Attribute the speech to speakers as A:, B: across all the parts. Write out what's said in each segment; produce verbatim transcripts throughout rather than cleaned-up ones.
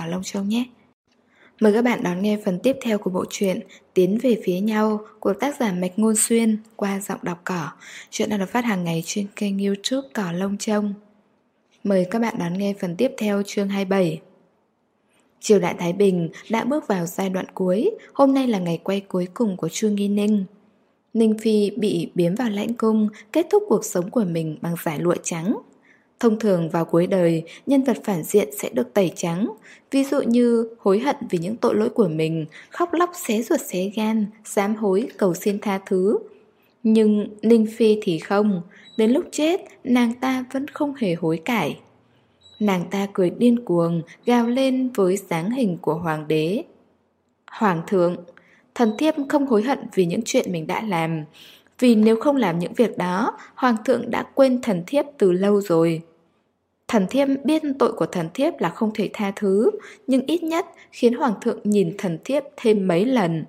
A: Long Châu nhé. Mời các bạn đón nghe phần tiếp theo của bộ truyện Tiến về phía nhau của tác giả Mạch Ngôn Xuyên qua giọng đọc Cỏ. Chuyện đang được phát hàng ngày trên kênh YouTube Cỏ Long Châu. Mời các bạn đón nghe phần tiếp theo chương hai mươi bảy. Triều đại Thái Bình đã bước vào giai đoạn cuối. Hôm nay là ngày quay cuối cùng của Chu Nghi Ninh. Ninh Phi bị biếm vào lãnh cung, kết thúc cuộc sống của mình bằng giải lụa trắng. Thông thường vào cuối đời, nhân vật phản diện sẽ được tẩy trắng, ví dụ như hối hận vì những tội lỗi của mình, khóc lóc xé ruột xé gan, sám hối cầu xin tha thứ. Nhưng Ninh Phi thì không, đến lúc chết, nàng ta vẫn không hề hối cải. Nàng ta cười điên cuồng, gào lên với dáng hình của hoàng đế. Hoàng thượng, thần thiếp không hối hận vì những chuyện mình đã làm, vì nếu không làm những việc đó, hoàng thượng đã quên thần thiếp từ lâu rồi. Thần thiếp biết tội của thần thiếp là không thể tha thứ, nhưng ít nhất khiến hoàng thượng nhìn thần thiếp thêm mấy lần.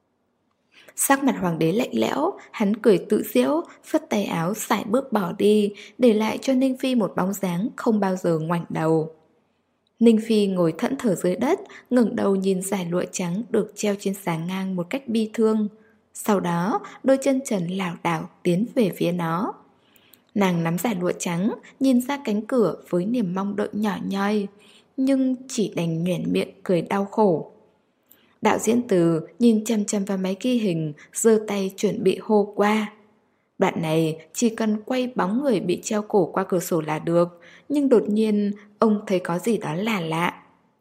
A: Sắc mặt hoàng đế lạnh lẽo, hắn cười tự giễu, phất tay áo sải bước bỏ đi, để lại cho Ninh Phi một bóng dáng không bao giờ ngoảnh đầu. Ninh Phi ngồi thẫn thờ dưới đất, ngẩng đầu nhìn dải lụa trắng được treo trên xà ngang một cách bi thương. Sau đó, đôi chân trần lảo đảo tiến về phía nó. Nàng nắm dải lụa trắng, nhìn ra cánh cửa với niềm mong đợi nhỏ nhoi, nhưng chỉ đành nhoẻn miệng cười đau khổ. Đạo diễn Từ nhìn chăm chăm vào máy ghi hình, giơ tay chuẩn bị hô qua. Đoạn này chỉ cần quay bóng người bị treo cổ qua cửa sổ là được, nhưng đột nhiên ông thấy có gì đó lạ lạ.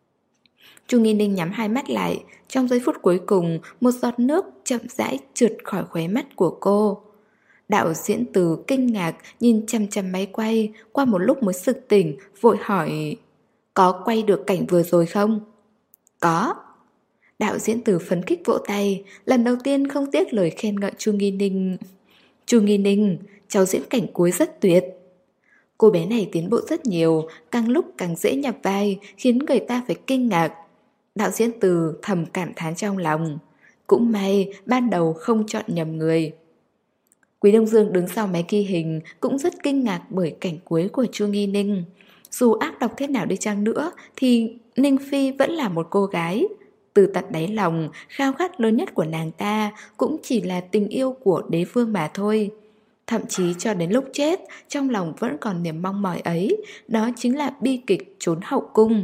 A: Chu Nghi Ninh nhắm hai mắt lại, trong giây phút cuối cùng, một giọt nước chậm rãi trượt khỏi khóe mắt của cô. Đạo diễn Từ kinh ngạc nhìn chăm chăm máy quay, qua một lúc mới sực tỉnh, vội hỏi: có quay được cảnh vừa rồi không? Có. Đạo diễn Từ phấn khích vỗ tay, lần đầu tiên không tiếc lời khen ngợi Chu Nghi Ninh. Chu Nghi Ninh, cháu diễn cảnh cuối rất tuyệt. Cô bé này tiến bộ rất nhiều, càng lúc càng dễ nhập vai, khiến người ta phải kinh ngạc. Đạo diễn Từ thầm cảm thán trong lòng. Cũng may ban đầu không chọn nhầm người. Quý Đông Dương đứng sau máy ghi hình cũng rất kinh ngạc bởi cảnh cuối của Chu Nghi Ninh. Dù ác độc thế nào đi chăng nữa thì Ninh Phi vẫn là một cô gái. Từ tận đáy lòng, khao khát lớn nhất của nàng ta cũng chỉ là tình yêu của đế vương mà thôi. Thậm chí cho đến lúc chết, trong lòng vẫn còn niềm mong mỏi ấy, đó chính là bi kịch trốn hậu cung.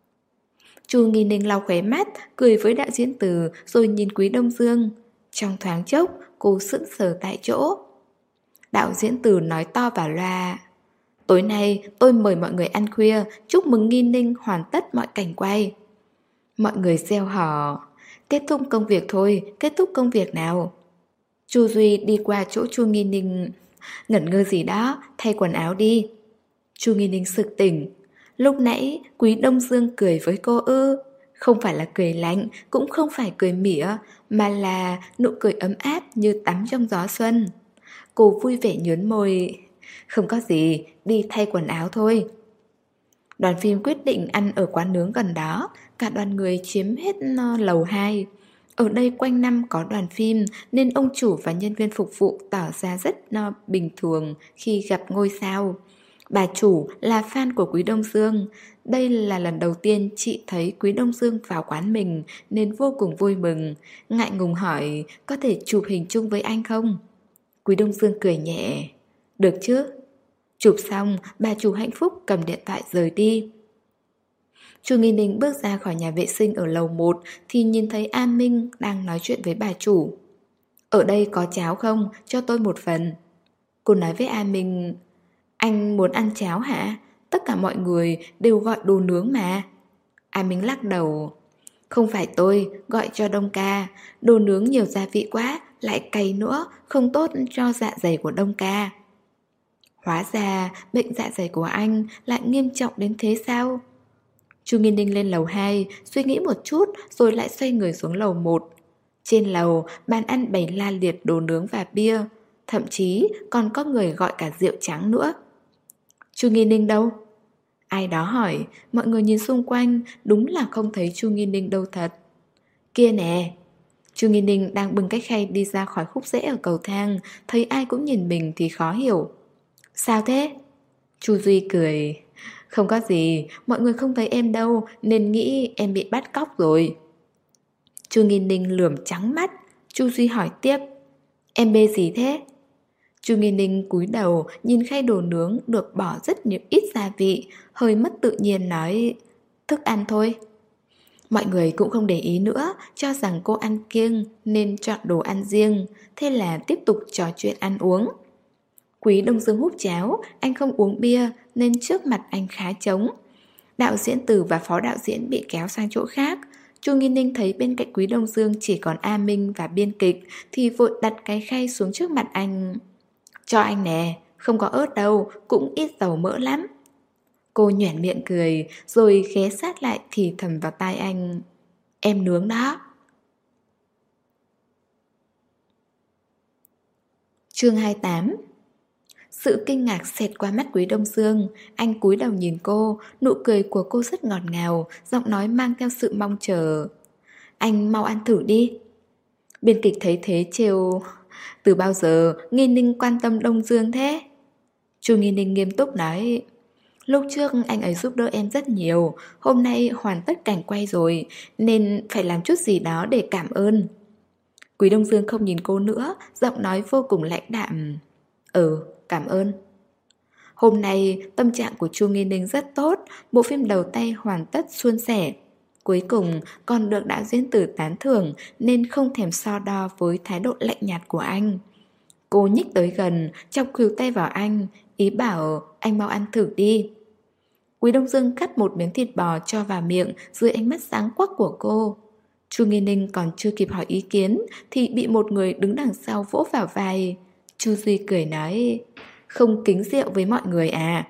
A: Chu Nghi Ninh lau khóe mắt, cười với đạo diễn Từ rồi nhìn Quý Đông Dương. Trong thoáng chốc, cô sững sờ tại chỗ. Đạo diễn Từ nói to vào loa: tối nay tôi mời mọi người ăn khuya, chúc mừng Nghi Ninh hoàn tất mọi cảnh quay. Mọi người reo hò: kết thúc công việc thôi, kết thúc công việc nào. Chu Duy đi qua chỗ Chu Nghi Ninh: ngẩn ngơ gì đó, thay quần áo đi. Chu Nghi Ninh sực tỉnh. Lúc nãy Quý Đông Dương cười với cô ư? Không phải là cười lạnh, cũng không phải cười mỉa, mà là nụ cười ấm áp như tắm trong gió xuân. Cô vui vẻ nhớn môi: không có gì, đi thay quần áo thôi. Đoàn phim quyết định ăn ở quán nướng gần đó. Cả đoàn người chiếm hết lầu hai. Ở đây quanh năm có đoàn phim, nên ông chủ và nhân viên phục vụ tỏ ra rất bình thường khi gặp ngôi sao. Bà chủ là fan của Quý Đông Dương. Đây là lần đầu tiên chị thấy Quý Đông Dương vào quán mình, nên vô cùng vui mừng. Ngại ngùng hỏi: có thể chụp hình chung với anh không? Quý Đông Dương cười nhẹ: được chứ. Chụp xong, bà chủ hạnh phúc cầm điện thoại rời đi. Chu Nghi Ninh bước ra khỏi nhà vệ sinh ở lầu một thì nhìn thấy An Minh đang nói chuyện với bà chủ. Ở đây có cháo không? Cho tôi một phần. Cô nói với An Minh: anh muốn ăn cháo hả? Tất cả mọi người đều gọi đồ nướng mà. An Minh lắc đầu: không phải tôi, gọi cho Đông ca. Đồ nướng nhiều gia vị quá, lại cay nữa, không tốt cho dạ dày của Đông ca. Hóa ra bệnh dạ dày của anh lại nghiêm trọng đến thế sao? Chu Nghi Ninh lên lầu hai, suy nghĩ một chút rồi lại xoay người xuống lầu một. Trên lầu, bàn ăn bày la liệt đồ nướng và bia. Thậm chí còn có người gọi cả rượu trắng nữa. Chu Nghi Ninh đâu? Ai đó hỏi, mọi người nhìn xung quanh, đúng là không thấy Chu Nghi Ninh đâu thật. Kia nè! Chu Nghi Ninh đang bưng cái khay đi ra khỏi khúc rễ ở cầu thang, thấy ai cũng nhìn mình thì khó hiểu. Sao thế? Chu Duy cười: Không có gì, mọi người không thấy em đâu nên nghĩ em bị bắt cóc rồi. Chu Nghi Ninh lườm trắng mắt. Chu Duy hỏi tiếp, em bê gì thế? Chu Nghi Ninh cúi đầu nhìn khay đồ nướng được bỏ rất nhiều ít gia vị, hơi mất tự nhiên nói, thức ăn thôi. Mọi người cũng không để ý nữa, cho rằng cô ăn kiêng nên chọn đồ ăn riêng, thế là tiếp tục trò chuyện ăn uống. Quý Đông Dương hút cháo, anh không uống bia nên trước mặt anh khá trống. Đạo diễn Từ và phó đạo diễn bị kéo sang chỗ khác. Chu Nghi Ninh thấy bên cạnh Quý Đông Dương chỉ còn A Minh và biên kịch thì vội đặt cái khay xuống trước mặt anh. Cho anh nè, không có ớt đâu, cũng ít dầu mỡ lắm. Cô nhoẻn miệng cười rồi ghé sát lại thì thầm vào tai anh, em nướng đó. Chương hai mươi tám. Sự kinh ngạc xẹt qua mắt Quý Đông Dương. Anh cúi đầu nhìn cô, nụ cười của cô rất ngọt ngào, giọng nói mang theo sự mong chờ. Anh mau ăn thử đi. Biên kịch thấy thế trêu, từ bao giờ Nghi Ninh quan tâm Đông Dương thế? Chu Nghi Ninh nghiêm túc nói, lúc trước anh ấy giúp đỡ em rất nhiều, hôm nay hoàn tất cảnh quay rồi nên phải làm chút gì đó để cảm ơn. Quý Đông Dương không nhìn cô nữa, giọng nói vô cùng lãnh đạm. Ừ, cảm ơn. Hôm nay tâm trạng của Chu Nghi Ninh rất tốt, bộ phim đầu tay hoàn tất suôn sẻ. Cuối cùng còn được đạo diễn Từ tán thưởng nên không thèm so đo với thái độ lạnh nhạt của anh. Cô nhích tới gần, chọc khuỷu tay vào anh, ý bảo anh mau ăn thử đi. Quý Đông Dương cắt một miếng thịt bò cho vào miệng dưới ánh mắt sáng quắc của cô. Chu Nghi Ninh còn chưa kịp hỏi ý kiến thì bị một người đứng đằng sau vỗ vào vai. Chu Duy cười nói, không kính rượu với mọi người à?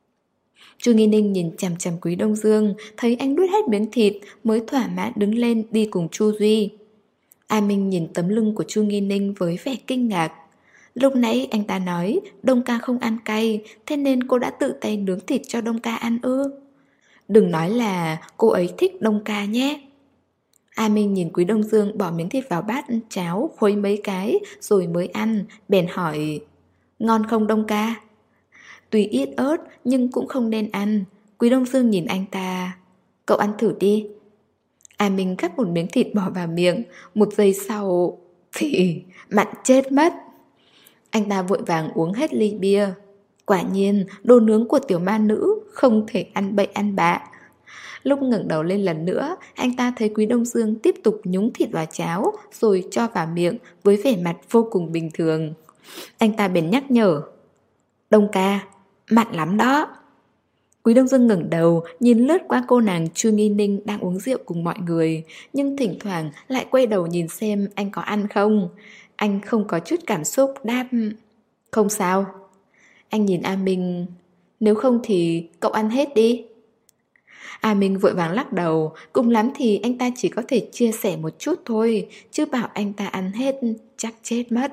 A: Chu Nghi Ninh nhìn chằm chằm Quý Đông Dương, thấy anh nuốt hết miếng thịt mới thỏa mãn đứng lên đi cùng Chu Duy. A Minh nhìn tấm lưng của Chu Nghi Ninh với vẻ kinh ngạc. Lúc nãy anh ta nói Đông ca không ăn cay, thế nên cô đã tự tay nướng thịt cho Đông ca ăn ư? Đừng nói là cô ấy thích Đông ca nhé. A Minh nhìn Quý Đông Dương bỏ miếng thịt vào bát cháo, khuấy mấy cái rồi mới ăn, bèn hỏi, ngon không Đông ca? Tuy ít ớt nhưng cũng không nên ăn. Quý Đông Dương nhìn anh ta, cậu ăn thử đi. A Minh cắt một miếng thịt bỏ vào miệng, một giây sau thì mặn chết mất. Anh ta vội vàng uống hết ly bia. Quả nhiên đồ nướng của tiểu ma nữ không thể ăn bậy ăn bạ. Lúc ngẩng đầu lên lần nữa, anh ta thấy Quý Đông Dương tiếp tục nhúng thịt vào cháo rồi cho vào miệng với vẻ mặt vô cùng bình thường. Anh ta bèn nhắc nhở, Đông ca, mặn lắm đó. Quý Đông Dương ngẩng đầu nhìn lướt qua cô nàng Chu Nghi Ninh đang uống rượu cùng mọi người, nhưng thỉnh thoảng lại quay đầu nhìn xem anh có ăn không. Anh không có chút cảm xúc đáp, không sao. Anh nhìn A Minh, nếu không thì cậu ăn hết đi. A Minh vội vàng lắc đầu, cùng lắm thì anh ta chỉ có thể chia sẻ một chút thôi, chứ bảo anh ta ăn hết chắc chết mất.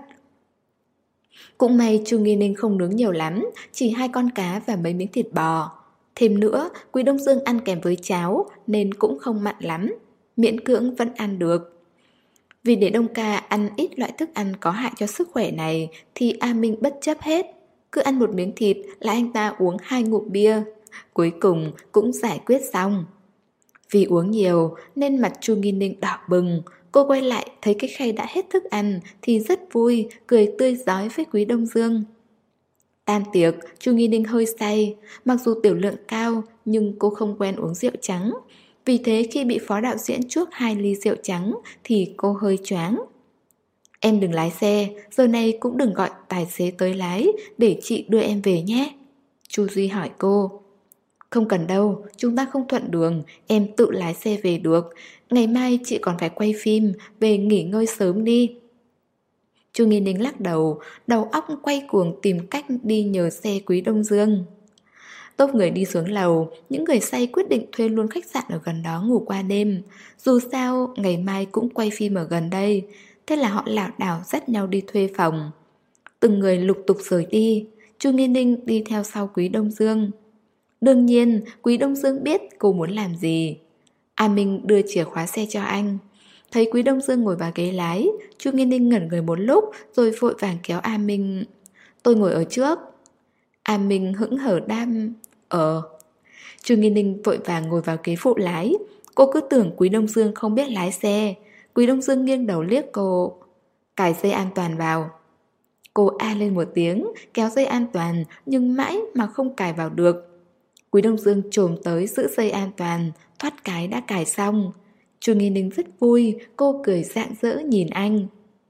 A: Cũng may Chu Nghi Ninh không nướng nhiều lắm, chỉ hai con cá và mấy miếng thịt bò. Thêm nữa, Quý Đông Dương ăn kèm với cháo nên cũng không mặn lắm, miễn cưỡng vẫn ăn được. Vì để Đông ca ăn ít loại thức ăn có hại cho sức khỏe này thì A Minh bất chấp hết. Cứ ăn một miếng thịt là anh ta uống hai ngụm bia. Cuối cùng cũng giải quyết xong. Vì uống nhiều nên mặt Chu Nghi Ninh đỏ bừng. Cô quay lại thấy cái khay đã hết thức ăn thì rất vui, cười tươi rói với Quý Đông Dương. Tan tiệc, Chu Nghi Ninh hơi say. Mặc dù tiểu lượng cao nhưng cô không quen uống rượu trắng. Vì thế khi bị phó đạo diễn chuốc hai ly rượu trắng thì cô hơi choáng. Em đừng lái xe, giờ này cũng đừng gọi tài xế tới lái để chị đưa em về nhé. Chu Duy hỏi cô. Không cần đâu, chúng ta không thuận đường, em tự lái xe về được. Ngày mai chị còn phải quay phim, về nghỉ ngơi sớm đi. Chu Nghi Ninh lắc đầu, đầu óc quay cuồng tìm cách đi nhờ xe Quý Đông Dương. Tốp người đi xuống lầu, những người say quyết định thuê luôn khách sạn ở gần đó ngủ qua đêm. Dù sao, ngày mai cũng quay phim ở gần đây. Thế là họ lảo đảo dắt nhau đi thuê phòng. Từng người lục tục rời đi, Chu Nghi Ninh đi theo sau Quý Đông Dương. Đương nhiên, Quý Đông Dương biết cô muốn làm gì. A Minh đưa chìa khóa xe cho anh. Thấy Quý Đông Dương ngồi vào ghế lái, Chu Nghi Ninh ngẩn người một lúc rồi vội vàng kéo A Minh. Tôi ngồi ở trước. A Minh hững hờ đam. Ờ. Chu Nghi Ninh vội vàng ngồi vào ghế phụ lái. Cô cứ tưởng Quý Đông Dương không biết lái xe. Quý Đông Dương nghiêng đầu liếc cô. Cài dây an toàn vào. Cô a lên một tiếng, kéo dây an toàn nhưng mãi mà không cài vào được. Quý Đông Dương chồm tới giữ dây an toàn, thoát cái đã cài xong. Chu Nghi Ninh rất vui, cô cười rạng rỡ nhìn anh.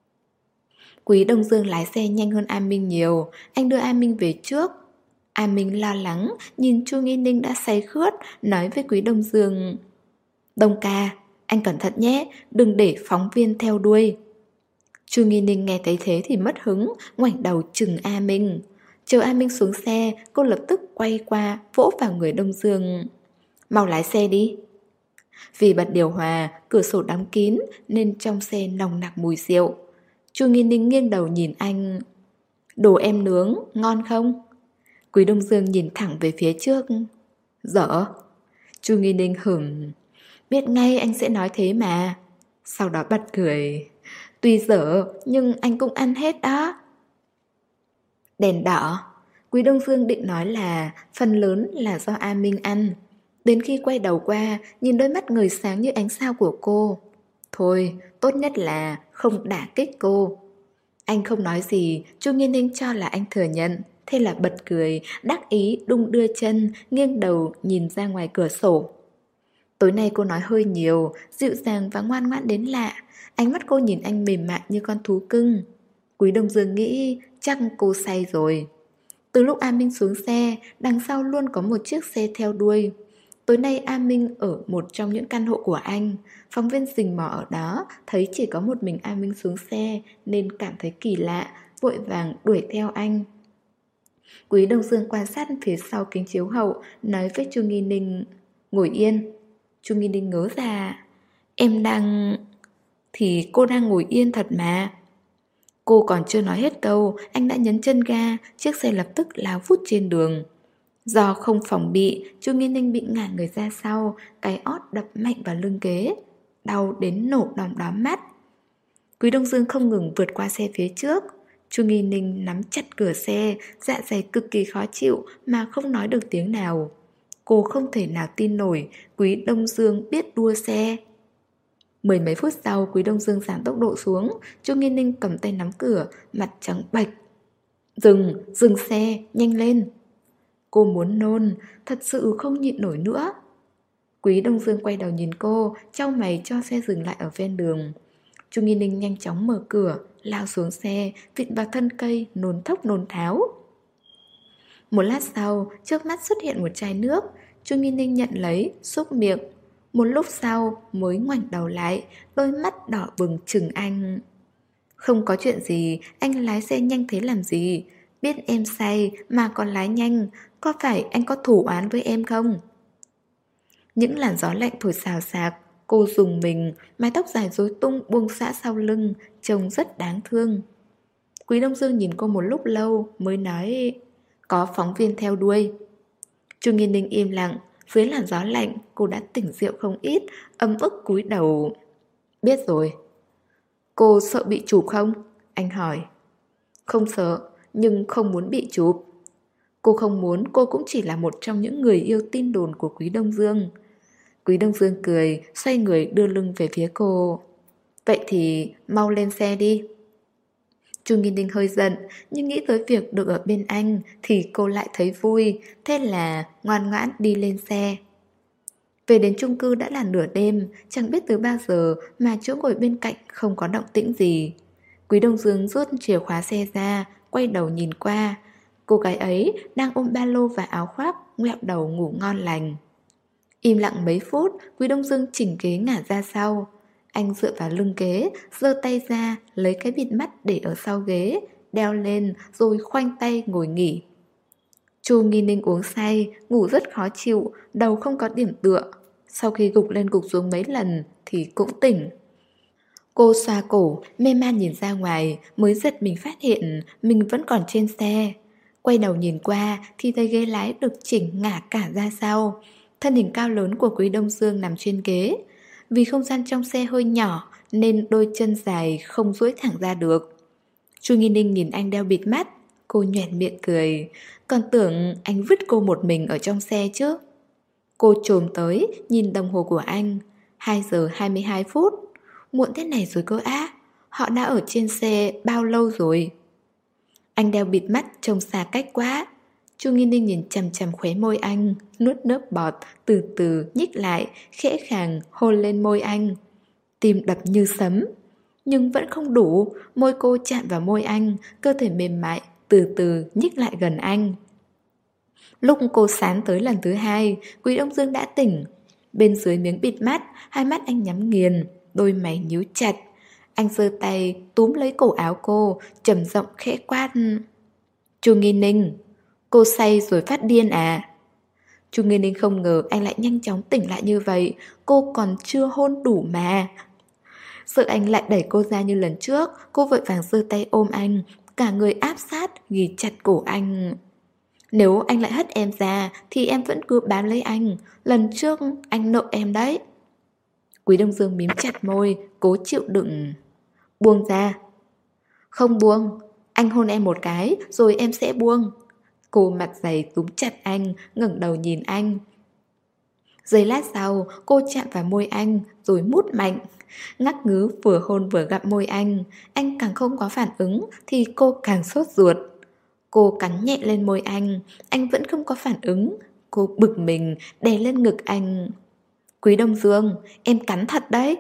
A: Quý Đông Dương lái xe nhanh hơn A Minh nhiều, anh đưa A Minh về trước. A Minh lo lắng, nhìn Chu Nghi Ninh đã say khướt, nói với Quý Đông Dương: Đông ca, anh cẩn thận nhé, đừng để phóng viên theo đuôi. Chu Nghi Ninh nghe thấy thế thì mất hứng, ngoảnh đầu chừng A Minh. Chờ A Minh xuống xe, cô lập tức quay qua, vỗ vào người Đông Dương. Mau lái xe đi. Vì bật điều hòa, cửa sổ đóng kín nên trong xe nồng nặc mùi rượu. Chu Nghi Ninh nghiêng đầu nhìn anh. Đồ em nướng, ngon không? Quý Đông Dương nhìn thẳng về phía trước. Dở. Chu Nghi Ninh hửng. Biết ngay anh sẽ nói thế mà. Sau đó bật cười. Tuy dở nhưng anh cũng ăn hết đó. Đèn đỏ. Quý Đông Dương định nói là phần lớn là do A Minh ăn. Đến khi quay đầu qua, nhìn đôi mắt ngời sáng như ánh sao của cô. Thôi, tốt nhất là không đả kích cô. Anh không nói gì, Chu Nghi Ninh cho là anh thừa nhận. Thế là bật cười, đắc ý đung đưa chân, nghiêng đầu nhìn ra ngoài cửa sổ. Tối nay cô nói hơi nhiều, dịu dàng và ngoan ngoãn đến lạ. Ánh mắt cô nhìn anh mềm mại như con thú cưng. Quý Đông Dương nghĩ chắc cô say rồi. Từ lúc A Minh xuống xe, đằng sau luôn có một chiếc xe theo đuôi. Tối nay A Minh ở một trong những căn hộ của anh. Phóng viên rình mò ở đó, thấy chỉ có một mình A Minh xuống xe nên cảm thấy kỳ lạ, vội vàng đuổi theo anh. Quý Đông Dương quan sát phía sau kính chiếu hậu, nói với Chu Nghi Ninh: Ngồi yên. Chu Nghi Ninh ngớ ra. Em đang... Thì cô đang ngồi yên thật mà. Cô còn chưa nói hết câu, anh đã nhấn chân ga, chiếc xe lập tức lao vút trên đường. Do không phòng bị, Chu Nghi Ninh bị ngả người ra sau, cái ót đập mạnh vào lưng ghế, đau đến nổ đom đóm mắt. Quý Đông Dương không ngừng vượt qua xe phía trước. Chu Nghi Ninh nắm chặt cửa xe, dạ dày cực kỳ khó chịu mà không nói được tiếng nào. Cô không thể nào tin nổi Quý Đông Dương biết đua xe. Mười mấy phút sau, Quý Đông Dương giảm tốc độ xuống. Chu Nghi Ninh cầm tay nắm cửa, mặt trắng bệch. Dừng, dừng xe, nhanh lên. Cô muốn nôn, thật sự không nhịn nổi nữa. Quý Đông Dương quay đầu nhìn cô, chau mày cho xe dừng lại ở ven đường. Chu Nghi Ninh nhanh chóng mở cửa, lao xuống xe, vịn vào thân cây, nôn thốc nôn tháo. Một lát sau, trước mắt xuất hiện một chai nước. Chu Nghi Ninh nhận lấy, xúc miệng. Một lúc sau mới ngoảnh đầu lại, đôi mắt đỏ bừng chừng anh. Không có chuyện gì, anh lái xe nhanh thế làm gì? Biết em say mà còn lái nhanh, có phải anh có thủ oán với em không? Những làn gió lạnh thổi xào xạc, cô rùng mình, mái tóc dài rối tung buông xõa sau lưng, trông rất đáng thương. Quý Đông Dương nhìn cô một lúc lâu mới nói: Có phóng viên theo đuôi. Chu Nghi Ninh im lặng. Dưới làn gió lạnh, cô đã tỉnh rượu không ít, ấm ức cúi đầu. Biết rồi. Cô sợ bị chụp không? Anh hỏi. Không sợ, nhưng không muốn bị chụp. Cô không muốn, cô cũng chỉ là một trong những người yêu tin đồn của Quý Đông Dương. Quý Đông Dương cười, xoay người đưa lưng về phía cô. Vậy thì mau lên xe đi. Chu Nghi Ninh hơi giận, nhưng nghĩ tới việc được ở bên anh thì cô lại thấy vui, thế là ngoan ngoãn đi lên xe. Về đến chung cư đã là nửa đêm, chẳng biết từ bao giờ mà chỗ ngồi bên cạnh không có động tĩnh gì. Quý Đông Dương rút chìa khóa xe ra, quay đầu nhìn qua. Cô gái ấy đang ôm ba lô và áo khoác, ngoẹo đầu ngủ ngon lành. Im lặng mấy phút, Quý Đông Dương chỉnh ghế ngả ra sau. Anh dựa vào lưng ghế, giơ tay ra, lấy cái bịt mắt để ở sau ghế, đeo lên rồi khoanh tay ngồi nghỉ. Chu Nghi Ninh uống say, ngủ rất khó chịu, đầu không có điểm tựa. Sau khi gục lên gục xuống mấy lần thì cũng tỉnh. Cô xoa cổ, mê man nhìn ra ngoài, mới giật mình phát hiện mình vẫn còn trên xe. Quay đầu nhìn qua thì thấy ghế lái được chỉnh ngả cả ra sau. Thân hình cao lớn của Quý Đông Dương nằm trên ghế. Vì không gian trong xe hơi nhỏ nên đôi chân dài không duỗi thẳng ra được. Chu Nghi Ninh nhìn anh đeo bịt mắt. Cô nhoẻn miệng cười. Còn tưởng anh vứt cô một mình ở trong xe chứ. Cô chồm tới, nhìn đồng hồ của anh. Hai giờ hai mươi hai phút. Muộn thế này rồi cơ á. Họ đã ở trên xe bao lâu rồi? Anh đeo bịt mắt trông xa cách quá. Chu Nghi Ninh nhìn chằm chằm khóe môi anh, nuốt nước bọt, từ từ nhích lại, khẽ khàng hôn lên môi anh. Tim đập như sấm. Nhưng vẫn không đủ. Môi cô chạm vào môi anh, cơ thể mềm mại, từ từ nhích lại gần anh. Lúc cô sán tới lần thứ hai, Quý Đông Dương đã tỉnh. Bên dưới miếng bịt mắt, hai mắt anh nhắm nghiền, đôi mày nhíu chặt. Anh giơ tay túm lấy cổ áo cô, trầm giọng khẽ quát. Chu Nghi Ninh, cô say rồi phát điên à? Chu Nghi Ninh không ngờ anh lại nhanh chóng tỉnh lại như vậy. Cô còn chưa hôn đủ mà. Sợ anh lại đẩy cô ra như lần trước, cô vội vàng giơ tay ôm anh, cả người áp sát, ghì chặt cổ anh. Nếu anh lại hất em ra thì em vẫn cứ bám lấy anh. Lần trước anh nợ em đấy. Quý Đông Dương mím chặt môi, cố chịu đựng. Buông ra. Không buông. Anh hôn em một cái rồi em sẽ buông. Cô mặt dày túm chặt anh, ngẩng đầu nhìn anh. Giây lát sau, cô chạm vào môi anh rồi mút mạnh. Ngắc ngứ vừa hôn vừa gặm môi anh. Anh càng không có phản ứng thì cô càng sốt ruột. Cô cắn nhẹ lên môi anh. Anh vẫn không có phản ứng. Cô bực mình đè lên ngực anh. Quý Đông Dương, em cắn thật đấy.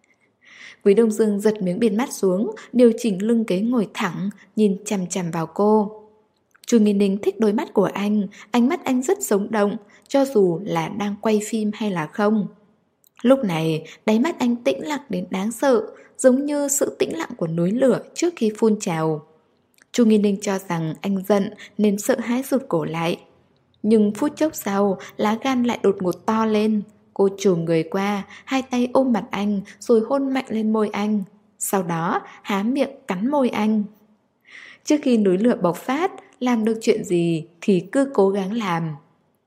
A: Quý Đông Dương giật miếng bịt mắt xuống, điều chỉnh lưng ghế ngồi thẳng, nhìn chằm chằm vào cô. Chu Nghi Ninh thích đôi mắt của anh. Ánh mắt anh rất sống động, cho dù là đang quay phim hay là không. Lúc này, đáy mắt anh tĩnh lặng đến đáng sợ, giống như sự tĩnh lặng của núi lửa trước khi phun trào. Chu Nghi Ninh cho rằng anh giận nên sợ hãi rụt cổ lại. Nhưng phút chốc sau, lá gan lại đột ngột to lên. Cô chồm người qua, hai tay ôm mặt anh rồi hôn mạnh lên môi anh. Sau đó há miệng cắn môi anh. Trước khi núi lửa bộc phát, làm được chuyện gì thì cứ cố gắng làm.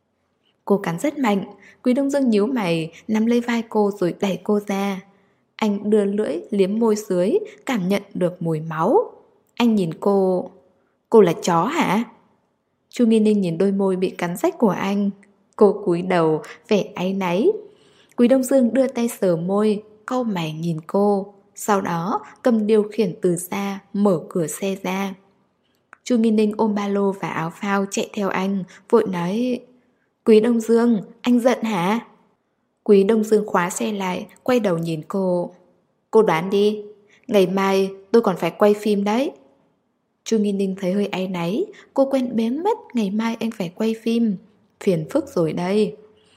A: Cô cắn rất mạnh. Quý Đông Dương nhíu mày, nắm lấy vai cô rồi đẩy cô ra. Anh đưa lưỡi liếm môi dưới, cảm nhận được mùi máu. Anh nhìn cô. Cô là chó hả? Chu Nghi Ninh nhìn đôi môi bị cắn rách của anh. Cô cúi đầu, vẻ áy náy. Quý Đông Dương đưa tay sờ môi, cau mày nhìn cô. Sau đó cầm điều khiển từ xa, mở cửa xe ra. Chu Nghi Ninh ôm ba lô và áo phao chạy theo anh, vội nói. Quý Đông Dương, anh giận hả? Quý Đông Dương khóa xe lại, quay đầu nhìn cô. Cô đoán đi, ngày mai tôi còn phải quay phim đấy. Chu Nghi Ninh thấy hơi áy náy. Cô quên bén mất ngày mai anh phải quay phim. Phiền phức rồi đây.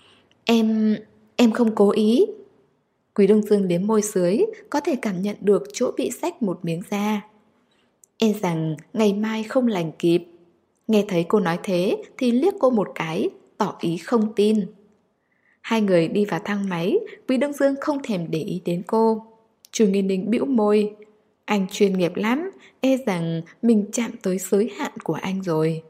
A: Em... em không cố ý. Quý Đông Dương liếm môi dưới, có thể cảm nhận được chỗ bị rách một miếng da. E rằng ngày mai không lành kịp. Nghe thấy cô nói thế thì liếc cô một cái, tỏ ý không tin. Hai người đi vào thang máy. Quý Đông Dương không thèm để ý đến cô. Chu Nghi Ninh bĩu môi. Anh chuyên nghiệp lắm. E rằng mình chạm tới giới hạn của anh rồi.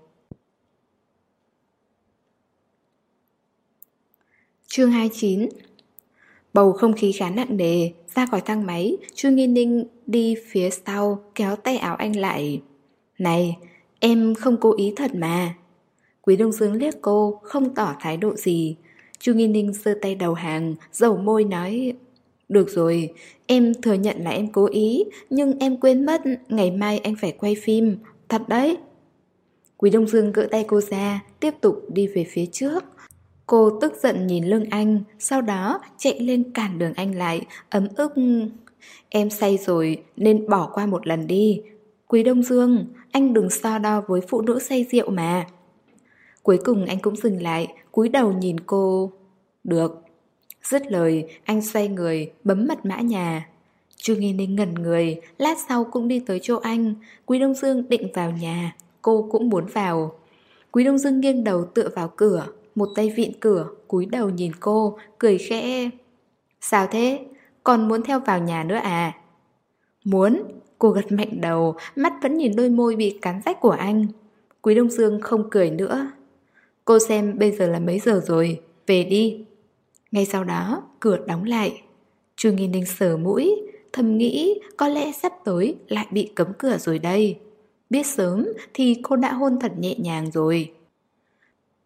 A: Chương hai mươi chín. Bầu không khí khá nặng nề. Ra khỏi thang máy, Chu Nghi Ninh đi phía sau, kéo tay áo anh lại. Này, em không cố ý thật mà. Quý Đông Dương liếc cô, không tỏ thái độ gì. Chu Nghi Ninh giơ tay đầu hàng, dầu môi nói. Được rồi, em thừa nhận là em cố ý, nhưng em quên mất ngày mai anh phải quay phim. Thật đấy. Quý Đông Dương gỡ tay cô ra, tiếp tục đi về phía trước. Cô tức giận nhìn lưng anh, sau đó chạy lên cản đường anh lại, ấm ức. Em say rồi nên bỏ qua một lần đi. Quý Đông Dương, anh đừng so đo với phụ nữ say rượu mà. Cuối cùng anh cũng dừng lại, cúi đầu nhìn cô. Được. Dứt lời, anh xoay người, bấm mật mã nhà. Chu Nghi Ninh ngẩn người, lát sau cũng đi tới chỗ anh. Quý Đông Dương định vào nhà, cô cũng muốn vào. Quý Đông Dương nghiêng đầu tựa vào cửa, một tay vịn cửa, cúi đầu nhìn cô, cười khẽ. Sao thế? Còn muốn theo vào nhà nữa à? Muốn. Cô gật mạnh đầu, mắt vẫn nhìn đôi môi bị cắn rách của anh. Quý Đông Dương không cười nữa. Cô xem bây giờ là mấy giờ rồi, về đi. Ngay sau đó, cửa đóng lại. Chu Nghi Ninh sờ mũi, thầm nghĩ có lẽ sắp tới lại bị cấm cửa rồi đây. Biết sớm thì cô đã hôn thật nhẹ nhàng rồi.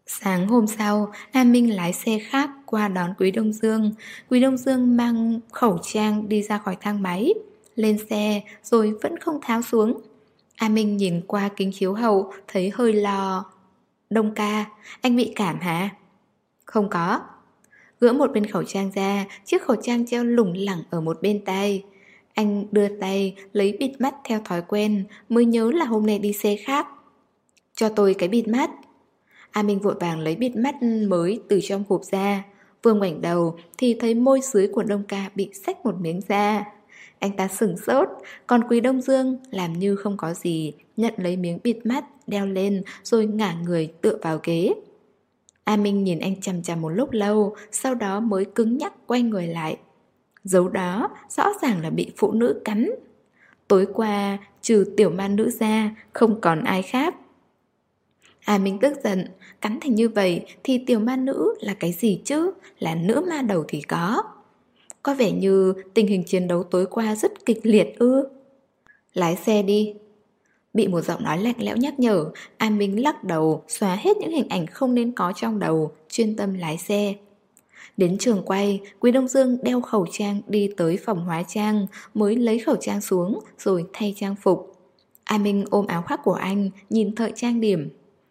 A: Sáng hôm sau, A Minh lái xe khác qua đón Quý Đông Dương. Quý Đông Dương mang khẩu trang đi ra khỏi thang máy, lên xe rồi vẫn không tháo xuống. A Minh nhìn qua kính chiếu hậu, thấy hơi lo. Đông ca, anh bị cảm hả? Không có. Gỡ một bên khẩu trang ra, chiếc khẩu trang treo lủng lẳng ở một bên tay. Anh đưa tay lấy bịt mắt theo thói quen, mới nhớ là hôm nay đi xe khác. Cho tôi cái bịt mắt. A Minh vội vàng lấy bịt mắt mới từ trong hộp ra. Vừa ngoảnh đầu thì thấy môi dưới của Đông ca bị xách một miếng da. Anh ta sửng sốt, còn Quý Đông Dương làm như không có gì, nhận lấy miếng bịt mắt, đeo lên rồi ngả người tựa vào ghế. A Minh nhìn anh chằm chằm một lúc lâu, sau đó mới cứng nhắc quay người lại. Dấu đó rõ ràng là bị phụ nữ cắn. Tối qua, trừ tiểu ma nữ ra, không còn ai khác. A Minh tức giận, cắn thành như vậy thì tiểu ma nữ là cái gì chứ, là nữ ma đầu thì có. Có vẻ như tình hình chiến đấu tối qua rất kịch liệt ư. Lái xe đi. Bị một giọng nói lạnh lẽo nhắc nhở, A Minh lắc đầu, xóa hết những hình ảnh không nên có trong đầu, chuyên tâm lái xe. Đến trường quay, Quý Đông Dương đeo khẩu trang đi tới phòng hóa trang, mới lấy khẩu trang xuống rồi thay trang phục. A Minh ôm áo khoác của anh, nhìn thợ trang điểm.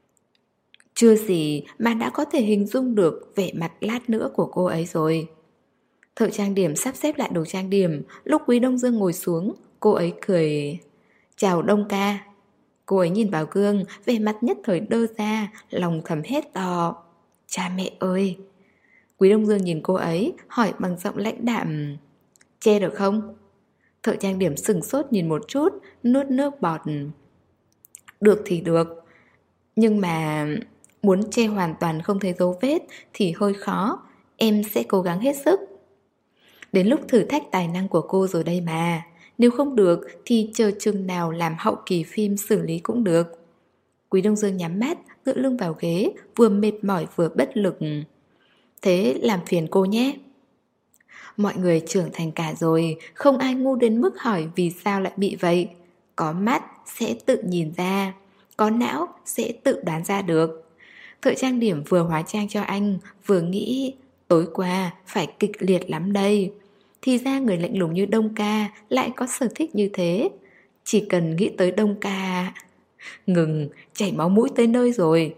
A: Chưa gì mà đã có thể hình dung được vẻ mặt lát nữa của cô ấy rồi. Thợ trang điểm sắp xếp lại đồ trang điểm, lúc Quý Đông Dương ngồi xuống, cô ấy cười. Chào Đông ca. Cô ấy nhìn vào gương, vẻ mặt nhất thời đơ ra, lòng thầm hét to. Cha mẹ ơi! Quý Đông Dương nhìn cô ấy, hỏi bằng giọng lãnh đạm. Che được không? Thợ trang điểm sừng sốt nhìn một chút, nuốt nước bọt. Được thì được. Nhưng mà muốn che hoàn toàn không thấy dấu vết thì hơi khó. Em sẽ cố gắng hết sức. Đến lúc thử thách tài năng của cô rồi đây mà. Nếu không được thì chờ chừng nào làm hậu kỳ phim xử lý cũng được. Quý Đông Dương nhắm mắt, dựa lưng vào ghế, vừa mệt mỏi vừa bất lực. Thế làm phiền cô nhé. Mọi người trưởng thành cả rồi, không ai ngu đến mức hỏi vì sao lại bị vậy. Có mắt sẽ tự nhìn ra, có não sẽ tự đoán ra được. Thợ trang điểm vừa hóa trang cho anh, vừa nghĩ tối qua phải kịch liệt lắm đây. Thì ra người lạnh lùng như Đông ca lại có sở thích như thế. Chỉ cần nghĩ tới Đông ca... Ngừng, chảy máu mũi tới nơi rồi.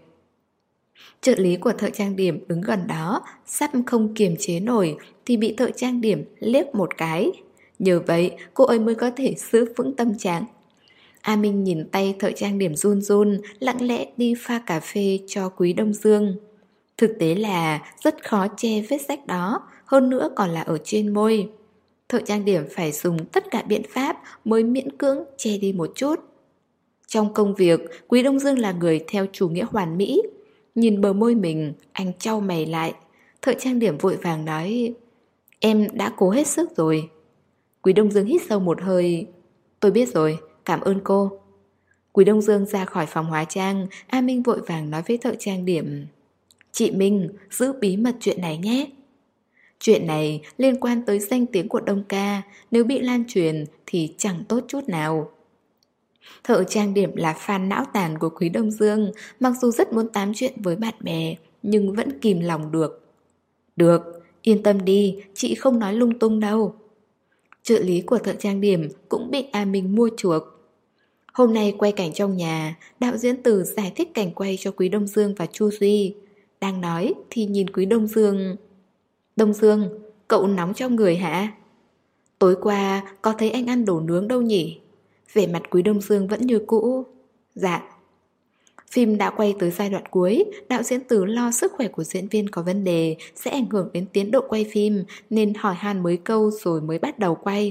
A: Trợ lý của thợ trang điểm đứng gần đó, sắp không kiềm chế nổi thì bị thợ trang điểm liếc một cái. Nhờ vậy cô ấy mới có thể giữ vững tâm trạng. A Minh nhìn tay thợ trang điểm run run, lặng lẽ đi pha cà phê cho Quý Đông Dương. Thực tế là rất khó che vết rách đó, hơn nữa còn là ở trên môi. Thợ trang điểm phải dùng tất cả biện pháp mới miễn cưỡng che đi một chút. Trong công việc, Quý Đông Dương là người theo chủ nghĩa hoàn mỹ. Nhìn bờ môi mình, anh chau mày lại. Thợ trang điểm vội vàng nói, em đã cố hết sức rồi. Quý Đông Dương hít sâu một hơi. Tôi biết rồi, cảm ơn cô. Quý Đông Dương ra khỏi phòng hóa trang, A Minh vội vàng nói với thợ trang điểm, chị Minh, giữ bí mật chuyện này nhé. Chuyện này liên quan tới danh tiếng của Đông ca, nếu bị lan truyền thì chẳng tốt chút nào. Thợ trang điểm là fan não tàn của Quý Đông Dương, mặc dù rất muốn tám chuyện với bạn bè, nhưng vẫn kìm lòng được. Được, yên tâm đi, chị không nói lung tung đâu. Trợ lý của thợ trang điểm cũng bị A Minh mua chuộc. Hôm nay quay cảnh trong nhà, đạo diễn Từ giải thích cảnh quay cho Quý Đông Dương và Chu Duy. Đang nói thì nhìn Quý Đông Dương. Đông Dương, cậu nóng trong người hả? Tối qua có thấy anh ăn đồ nướng đâu nhỉ? Vẻ mặt Quý Đông Dương vẫn như cũ. Dạ. Phim đã quay tới giai đoạn cuối, đạo diễn Từ lo sức khỏe của diễn viên có vấn đề sẽ ảnh hưởng đến tiến độ quay phim, nên hỏi han mấy câu rồi mới bắt đầu quay.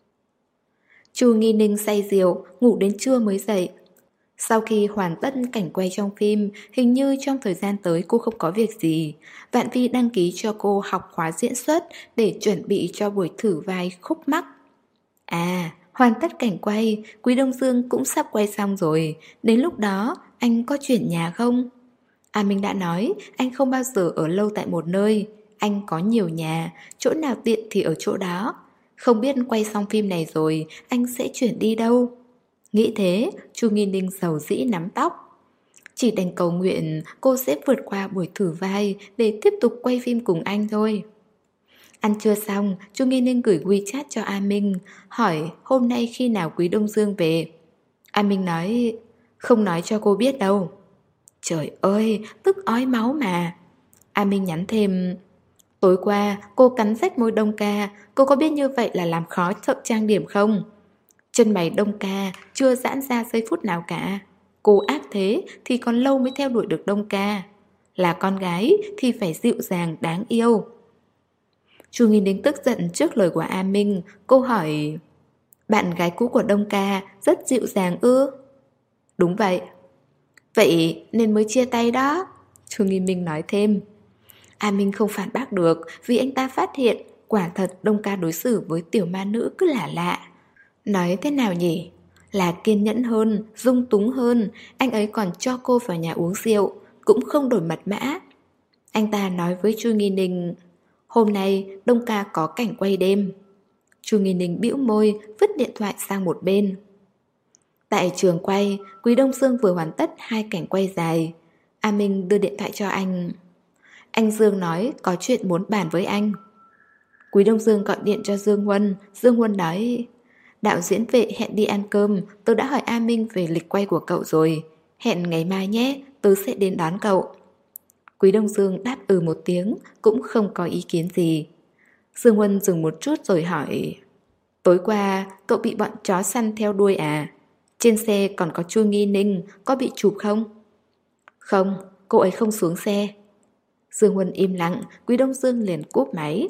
A: Chu Nghi Ninh say rượu, ngủ đến trưa mới dậy. Sau khi hoàn tất cảnh quay trong phim, hình như trong thời gian tới cô không có việc gì. Vạn Vi đăng ký cho cô học khóa diễn xuất để chuẩn bị cho buổi thử vai Khúc Mắc. À, hoàn tất cảnh quay, Quý Đông Dương cũng sắp quay xong rồi. Đến lúc đó, anh có chuyển nhà không? A Minh đã nói, anh không bao giờ ở lâu tại một nơi. Anh có nhiều nhà, chỗ nào tiện thì ở chỗ đó. Không biết quay xong phim này rồi, anh sẽ chuyển đi đâu? Nghĩ thế, Chu Nghi Ninh rầu rĩ nắm tóc. Chỉ đành cầu nguyện cô sẽ vượt qua buổi thử vai để tiếp tục quay phim cùng anh thôi. Ăn trưa xong, Chu Nghi Ninh gửi WeChat cho A Minh, hỏi hôm nay khi nào Quý Đông Dương về. A Minh nói, không nói cho cô biết đâu. Trời ơi, tức ói máu mà. A Minh nhắn thêm, tối qua cô cắn rách môi Đông Ca, cô có biết như vậy là làm khó thợ trang điểm không? Chân mày Đông Ca chưa giãn ra giây phút nào cả. Cô ác thế thì còn lâu mới theo đuổi được Đông Ca. Là con gái thì phải dịu dàng đáng yêu. Chu Nghi Ninh tức giận trước lời của A Minh. Cô hỏi, bạn gái cũ của Đông Ca rất dịu dàng ư? Đúng vậy. Vậy nên mới chia tay đó, Chu Nghi Minh nói thêm. A Minh không phản bác được vì anh ta phát hiện quả thật Đông Ca đối xử với tiểu ma nữ cứ lạ lạ. Nói thế nào nhỉ? Là kiên nhẫn hơn, dung túng hơn. Anh ấy còn cho cô vào nhà uống rượu, cũng không đổi mật mã. Anh ta nói với Chu Nghi Ninh, hôm nay Đông Ca có cảnh quay đêm. Chu Nghi Ninh bĩu môi, vứt điện thoại sang một bên. Tại trường quay, Quý Đông Dương vừa hoàn tất hai cảnh quay dài. A Minh đưa điện thoại cho anh. Anh Dương nói có chuyện muốn bàn với anh. Quý Đông Dương gọi điện cho Dương Huân. Dương Huân nói, đạo diễn Vệ hẹn đi ăn cơm, tôi đã hỏi A Minh về lịch quay của cậu rồi. Hẹn ngày mai nhé, tôi sẽ đến đón cậu. Quý Đông Dương đáp ừ một tiếng, cũng không có ý kiến gì. Dương Huân dừng một chút rồi hỏi, tối qua cậu bị bọn chó săn theo đuôi à? Trên xe còn có Chu Nghi Ninh, có bị chụp không? Không, cô ấy không xuống xe. Dương Huân im lặng, Quý Đông Dương liền cúp máy.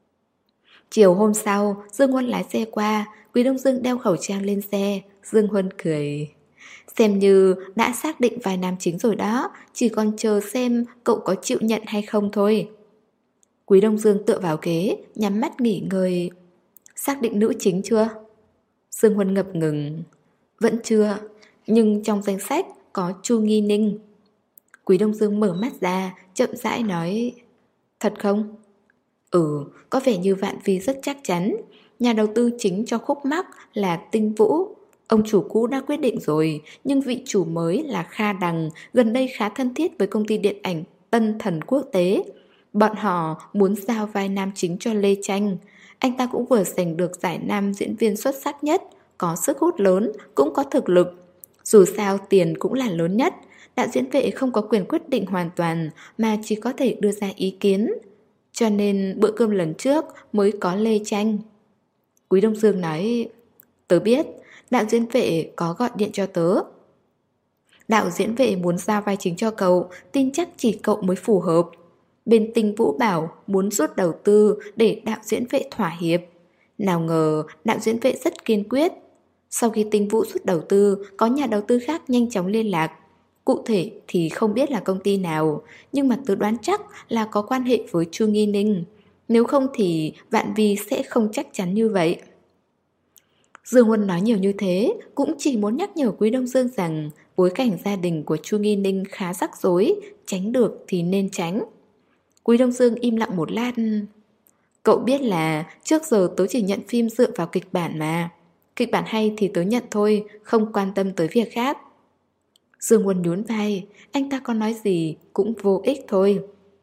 A: Chiều hôm sau, Dương Huân lái xe qua, Quý Đông Dương đeo khẩu trang lên xe. Dương Huân cười, xem như đã xác định vai nam chính rồi đó, chỉ còn chờ xem cậu có chịu nhận hay không thôi. Quý Đông Dương tựa vào ghế, nhắm mắt nghỉ ngơi. Xác định nữ chính chưa? Dương Huân ngập ngừng, vẫn chưa, nhưng trong danh sách có Chu Nghi Ninh. Quý Đông Dương mở mắt ra, chậm rãi nói, thật không? Ừ, có vẻ như Vạn Vi rất chắc chắn. Nhà đầu tư chính cho khúc mắc là Tinh Vũ. Ông chủ cũ đã quyết định rồi, nhưng vị chủ mới là Kha Đằng gần đây khá thân thiết với công ty điện ảnh Tân Thần Quốc tế. Bọn họ muốn giao vai nam chính cho Lê Tranh. Anh ta cũng vừa giành được giải nam diễn viên xuất sắc nhất, có sức hút lớn, cũng có thực lực. Dù sao tiền cũng là lớn nhất. Đạo diễn Vệ không có quyền quyết định hoàn toàn, mà chỉ có thể đưa ra ý kiến. Cho nên bữa cơm lần trước mới có Lê Tranh. Quý Đông Dương nói, tớ biết, đạo diễn Vệ có gọi điện cho tớ. Đạo diễn Vệ muốn giao vai chính cho cậu, tin chắc chỉ cậu mới phù hợp. Bên Tinh Vũ bảo muốn rút đầu tư để đạo diễn Vệ thỏa hiệp. Nào ngờ đạo diễn Vệ rất kiên quyết. Sau khi Tinh Vũ rút đầu tư, có nhà đầu tư khác nhanh chóng liên lạc. Cụ thể thì không biết là công ty nào, nhưng mà tớ đoán chắc là có quan hệ với Chu Nghi Ninh. Nếu không thì Vạn Vi sẽ không chắc chắn như vậy. Dương Huân nói nhiều như thế cũng chỉ muốn nhắc nhở Quý Đông Dương rằng bối cảnh gia đình của Chu Nghi Ninh khá rắc rối, tránh được thì nên tránh. Quý Đông Dương im lặng một lát. Cậu biết là trước giờ tớ chỉ nhận phim dựa vào kịch bản mà. Kịch bản hay thì tớ nhận thôi, không quan tâm tới việc khác. Dương Huân nhún vai, anh ta có nói gì cũng vô ích thôi.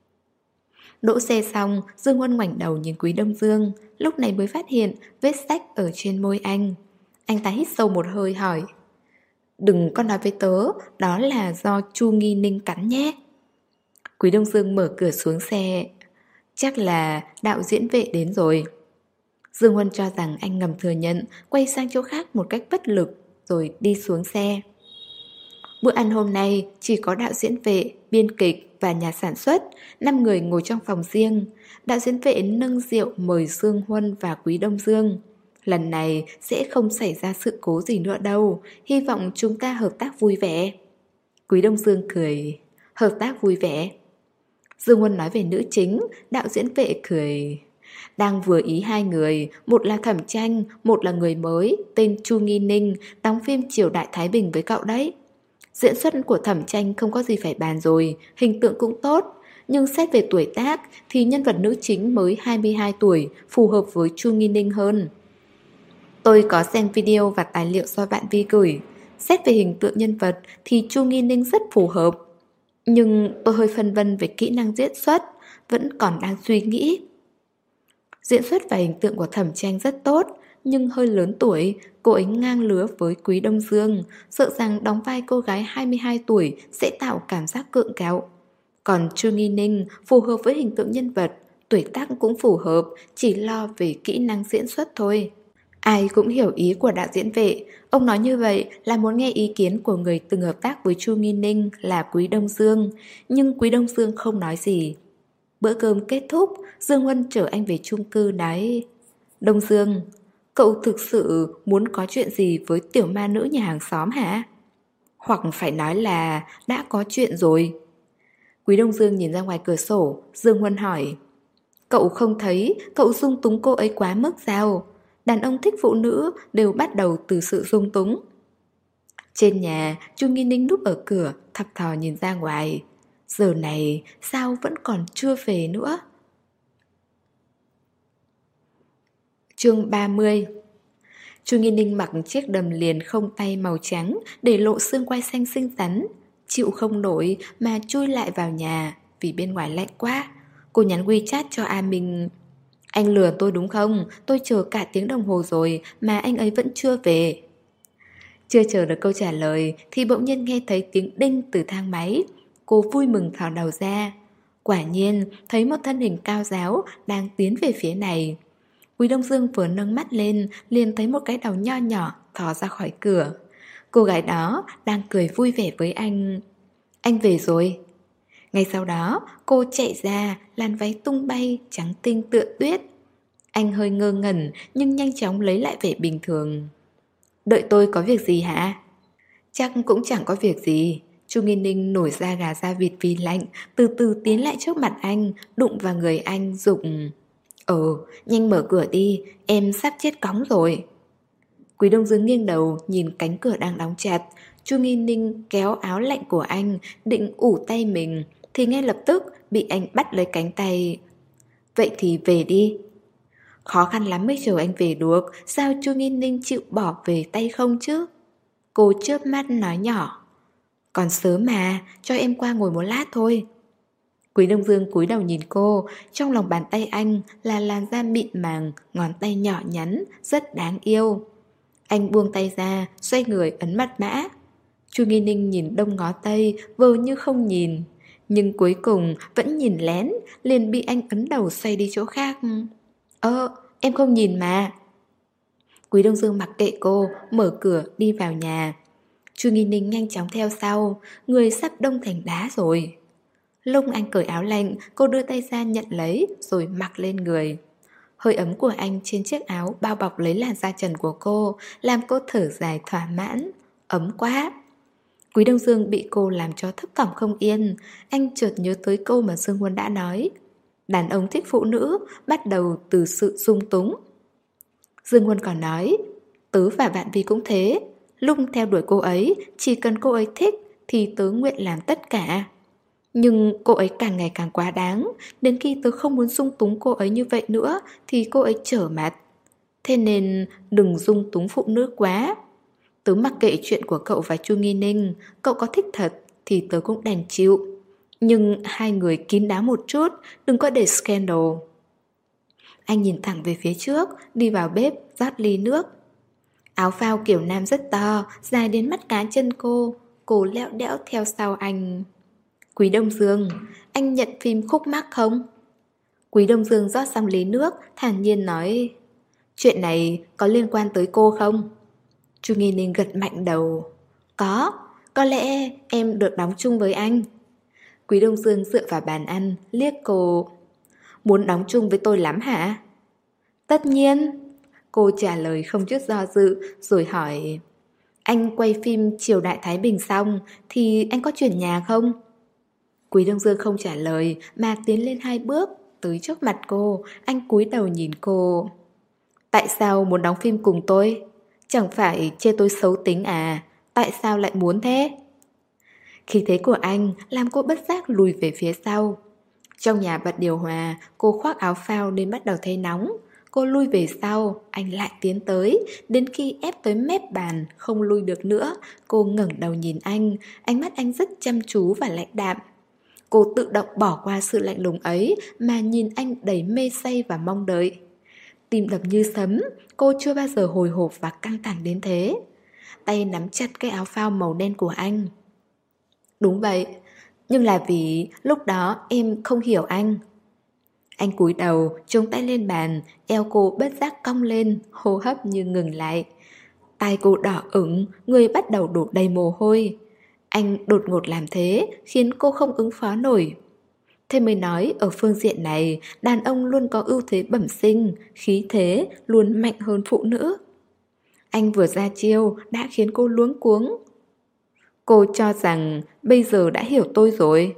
A: Đỗ xe xong, Dương Huân ngoảnh đầu nhìn Quý Đông Dương, lúc này mới phát hiện vết sách ở trên môi anh. Anh ta hít sâu một hơi hỏi, đừng có nói với tớ, đó là do Chu Nghi Ninh cắn nhé. Quý Đông Dương mở cửa xuống xe, chắc là đạo diễn Vệ đến rồi. Dương Huân cho rằng anh ngầm thừa nhận, quay sang chỗ khác một cách bất lực, rồi đi xuống xe. Bữa ăn hôm nay chỉ có đạo diễn Vệ, biên kịch và nhà sản xuất, năm người ngồi trong phòng riêng. Đạo diễn Vệ nâng rượu mời Dương Huân và Quý Đông Dương. Lần này sẽ không xảy ra sự cố gì nữa đâu, hy vọng chúng ta hợp tác vui vẻ. Quý Đông Dương cười, hợp tác vui vẻ. Dương Huân nói về nữ chính, đạo diễn Vệ cười. Đang vừa ý hai người, một là Thẩm Tranh, một là người mới, tên Chu Nghi Ninh, đóng phim Triều Đại Thái Bình với cậu đấy. Diễn xuất của Thẩm Tranh không có gì phải bàn rồi, hình tượng cũng tốt. Nhưng xét về tuổi tác thì nhân vật nữ chính mới hai mươi hai tuổi, phù hợp với Chu Nghi Ninh hơn. Tôi có xem video và tài liệu do bạn Vi gửi. xét về hình tượng nhân vật thì Chu Nghi Ninh rất phù hợp. Nhưng tôi hơi phân vân về kỹ năng diễn xuất, vẫn còn đang suy nghĩ. Diễn xuất và hình tượng của Thẩm Tranh rất tốt, nhưng hơi lớn tuổi, cô ấy ngang lứa với Quý Đông Dương, sợ rằng đóng vai cô gái hai mươi hai tuổi sẽ tạo cảm giác gượng gạo. Còn Chu Nghi Ninh phù hợp với hình tượng nhân vật, tuổi tác cũng phù hợp, chỉ lo về kỹ năng diễn xuất thôi. Ai cũng hiểu ý của đạo diễn Vệ, ông nói như vậy là muốn nghe ý kiến của người từng hợp tác với Chu Nghi Ninh là Quý Đông Dương, nhưng Quý Đông Dương không nói gì. Bữa cơm kết thúc, Dương Huân chở anh về chung cư nói: Đông Dương, cậu thực sự muốn có chuyện gì với tiểu ma nữ nhà hàng xóm hả? Hoặc phải nói là đã có chuyện rồi. Quý Đông Dương nhìn ra ngoài cửa sổ, Dương Huân hỏi: Cậu không thấy cậu dung túng cô ấy quá mức sao? Đàn ông thích phụ nữ đều bắt đầu từ sự dung túng. Trên nhà, Chu Nghi Ninh núp ở cửa, thập thò nhìn ra ngoài. Giờ này sao vẫn còn chưa về nữa? Chương ba mươi. Chu Nghi Ninh mặc chiếc đầm liền không tay màu trắng, để lộ xương quai xanh xinh xắn. Chịu không nổi mà chui lại vào nhà, vì bên ngoài lạnh quá. Cô nhắn WeChat cho A Minh: Anh lừa tôi đúng không? Tôi chờ cả tiếng đồng hồ rồi mà anh ấy vẫn chưa về. Chưa chờ được câu trả lời thì bỗng nhiên nghe thấy tiếng đinh từ thang máy. Cô vui mừng thò đầu ra. Quả nhiên thấy một thân hình cao ráo đang tiến về phía này. Quý Đông Dương vừa nâng mắt lên liền thấy một cái đầu nho nhỏ thò ra khỏi cửa. Cô gái đó đang cười vui vẻ với anh. Anh về rồi. Ngay sau đó cô chạy ra, làn váy tung bay trắng tinh tựa tuyết. Anh hơi ngơ ngẩn nhưng nhanh chóng lấy lại vẻ bình thường. Đợi tôi có việc gì hả? Chắc cũng chẳng có việc gì. Chu Nghi Ninh nổi da gà da vịt vì lạnh, từ từ tiến lại trước mặt anh, đụng vào người anh giục: Ờ, nhanh mở cửa đi, em sắp chết cóng rồi. Quý Đông Dương nghiêng đầu nhìn cánh cửa đang đóng chặt. Chu Nghi Ninh kéo áo lạnh của anh, định ủ tay mình, thì ngay lập tức bị anh bắt lấy cánh tay. Vậy thì về đi. Khó khăn lắm mới chờ anh về được, sao Chu Nghi Ninh chịu bỏ về tay không chứ? Cô chớp mắt nói nhỏ: Còn sớm mà, cho em qua ngồi một lát thôi. Quý Đông Dương cúi đầu nhìn cô, trong lòng bàn tay anh là làn da mịn màng, ngón tay nhỏ nhắn, rất đáng yêu. Anh buông tay ra, xoay người ấn mật mã. Chu Nghi Ninh nhìn đông ngó tây, vờ như không nhìn, nhưng cuối cùng vẫn nhìn lén, liền bị anh ấn đầu xoay đi chỗ khác. Ơ, em không nhìn mà. Quý Đông Dương mặc kệ cô, mở cửa đi vào nhà. Chu Nghi Ninh nhanh chóng theo sau, người sắp đông thành đá rồi. Lúc anh cởi áo lạnh, cô đưa tay ra nhận lấy rồi mặc lên người. Hơi ấm của anh trên chiếc áo bao bọc lấy làn da trần của cô, làm cô thở dài thỏa mãn. Ấm quá. Quý Đông Dương bị cô làm cho thấp thỏm không yên. Anh chợt nhớ tới câu mà Dương Huân đã nói: Đàn ông thích phụ nữ bắt đầu từ sự dung túng. Dương Huân còn nói: Tớ và bạn Vi cũng thế. Lúc theo đuổi cô ấy, chỉ cần cô ấy thích thì tớ nguyện làm tất cả. Nhưng cô ấy càng ngày càng quá đáng, đến khi tớ không muốn dung túng cô ấy như vậy nữa thì cô ấy trở mặt. Thế nên đừng dung túng phụ nữ quá. Tớ mặc kệ chuyện của cậu và Chu Nghi Ninh, cậu có thích thật thì tớ cũng đành chịu. Nhưng hai người kín đáo một chút, đừng có để scandal. Anh nhìn thẳng về phía trước, đi vào bếp rót ly nước. Áo phao kiểu nam rất to, dài đến mắt cá chân cô. Cô lẹo đẽo theo sau anh. Quý Đông Dương, anh nhận phim khúc mắc không? Quý Đông Dương rót xong ly nước, thản nhiên nói: Chuyện này có liên quan tới cô không? Chu Nghi Ninh gật mạnh đầu. Có, có lẽ em được đóng chung với anh. Quý Đông Dương dựa vào bàn ăn, liếc cô. Muốn đóng chung với tôi lắm hả? Tất nhiên. Cô trả lời không chút do dự, rồi hỏi: Anh quay phim Triều Đại Thái Bình xong thì anh có chuyển nhà không? Quý Đông Dương không trả lời mà tiến lên hai bước, tới trước mặt cô. Anh cúi đầu nhìn cô. Tại sao muốn đóng phim cùng tôi? Chẳng phải chê tôi xấu tính à? Tại sao lại muốn thế? Khí thế của anh làm cô bất giác lùi về phía sau. Trong nhà bật điều hòa, cô khoác áo phao nên bắt đầu thấy nóng. Cô lui về sau, anh lại tiến tới, đến khi ép tới mép bàn, không lui được nữa. Cô ngẩng đầu nhìn anh, ánh mắt anh rất chăm chú và lạnh đạm. Cô tự động bỏ qua sự lạnh lùng ấy mà nhìn anh đầy mê say và mong đợi. Tim đập như sấm, cô chưa bao giờ hồi hộp và căng thẳng đến thế. Tay nắm chặt cái áo phao màu đen của anh. Đúng vậy, nhưng là vì lúc đó em không hiểu anh. Anh cúi đầu, chống tay lên bàn, eo cô bất giác cong lên, hô hấp như ngừng lại. Tai cô đỏ ửng, người bắt đầu đổ đầy mồ hôi. Anh đột ngột làm thế, khiến cô không ứng phó nổi. Thế mới nói, ở phương diện này, đàn ông luôn có ưu thế bẩm sinh, khí thế luôn mạnh hơn phụ nữ. Anh vừa ra chiêu đã khiến cô luống cuống. Cô cho rằng bây giờ đã hiểu tôi rồi.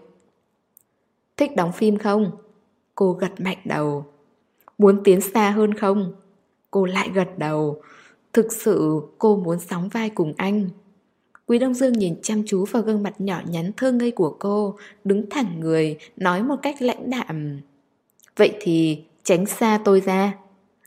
A: Thích đóng phim không? Cô gật mạnh đầu. Muốn tiến xa hơn không? Cô lại gật đầu. Thực sự cô muốn sóng vai cùng anh. Quý Đông Dương nhìn chăm chú vào gương mặt nhỏ nhắn thơ ngây của cô, đứng thẳng người, nói một cách lãnh đạm. Vậy thì tránh xa tôi ra.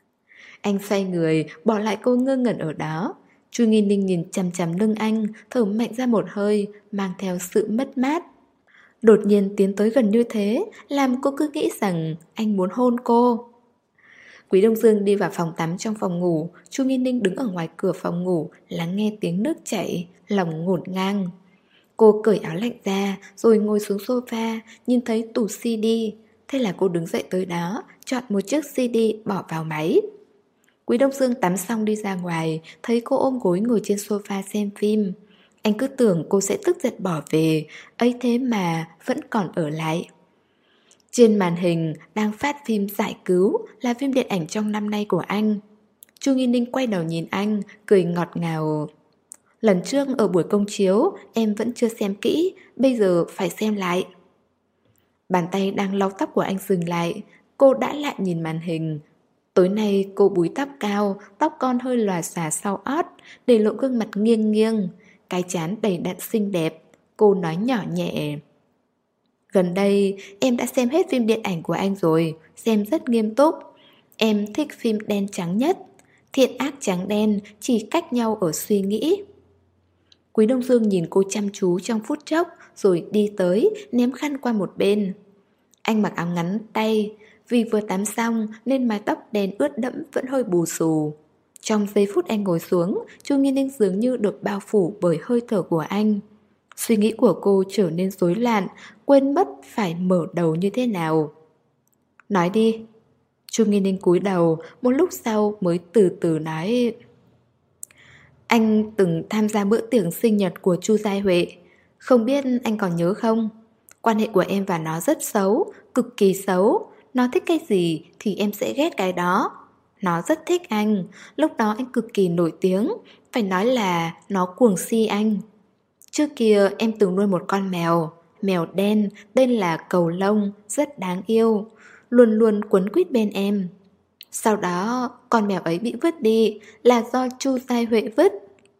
A: Anh xoay người, bỏ lại cô ngơ ngẩn ở đó. Chu Nghi Ninh nhìn chằm chằm lưng anh, thở mạnh ra một hơi, mang theo sự mất mát. Đột nhiên tiến tới gần như thế, làm cô cứ nghĩ rằng anh muốn hôn cô. Quý Đông Dương đi vào phòng tắm trong phòng ngủ, Chu Nghi Ninh đứng ở ngoài cửa phòng ngủ, lắng nghe tiếng nước chảy, lòng ngổn ngang. Cô cởi áo lạnh ra, rồi ngồi xuống sofa, nhìn thấy tủ xê đê. Thế là cô đứng dậy tới đó, chọn một chiếc xê đê bỏ vào máy. Quý Đông Dương tắm xong đi ra ngoài, thấy cô ôm gối ngồi trên sofa xem phim. Anh cứ tưởng cô sẽ tức giận bỏ về, ấy thế mà vẫn còn ở lại. Trên màn hình đang phát phim Giải Cứu, là phim điện ảnh trong năm nay của anh. Chu Nghi Ninh quay đầu nhìn anh, cười ngọt ngào. Lần trước ở buổi công chiếu, em vẫn chưa xem kỹ, bây giờ phải xem lại. Bàn tay đang lau tóc của anh dừng lại, cô đã lại nhìn màn hình. Tối nay cô búi tóc cao, tóc con hơi lòa xòa sau ót, để lộ gương mặt nghiêng nghiêng, cái trán đầy đặn xinh đẹp. Cô nói nhỏ nhẹ. Gần đây em đã xem hết phim điện ảnh của anh rồi, xem rất nghiêm túc. Em thích phim đen trắng nhất. Thiện ác trắng đen chỉ cách nhau ở suy nghĩ. Quý Đông Dương nhìn cô chăm chú trong phút chốc, rồi đi tới, ném khăn qua một bên. Anh mặc áo ngắn tay, vì vừa tắm xong nên mái tóc đen ướt đẫm vẫn hơi bù xù. Trong giây phút anh ngồi xuống, Chu Nghi Ninh dường như được bao phủ bởi hơi thở của anh. Suy nghĩ của cô trở nên rối loạn, quên mất phải mở đầu như thế nào. Nói đi. Chu Nghi Ninh cúi đầu, một lúc sau mới từ từ nói. Anh từng tham gia bữa tiệc sinh nhật của Chu Giai Huệ. Không biết anh còn nhớ không? Quan hệ của em và nó rất xấu, cực kỳ xấu. Nó thích cái gì thì em sẽ ghét cái đó. Nó rất thích anh, lúc đó anh cực kỳ nổi tiếng. Phải nói là nó cuồng si anh. Trước kia em từng nuôi một con mèo, mèo đen, tên là Cầu Lông, rất đáng yêu, luôn luôn quấn quýt bên em. Sau đó con mèo ấy bị vứt đi, là do Chu Giai Huệ vứt.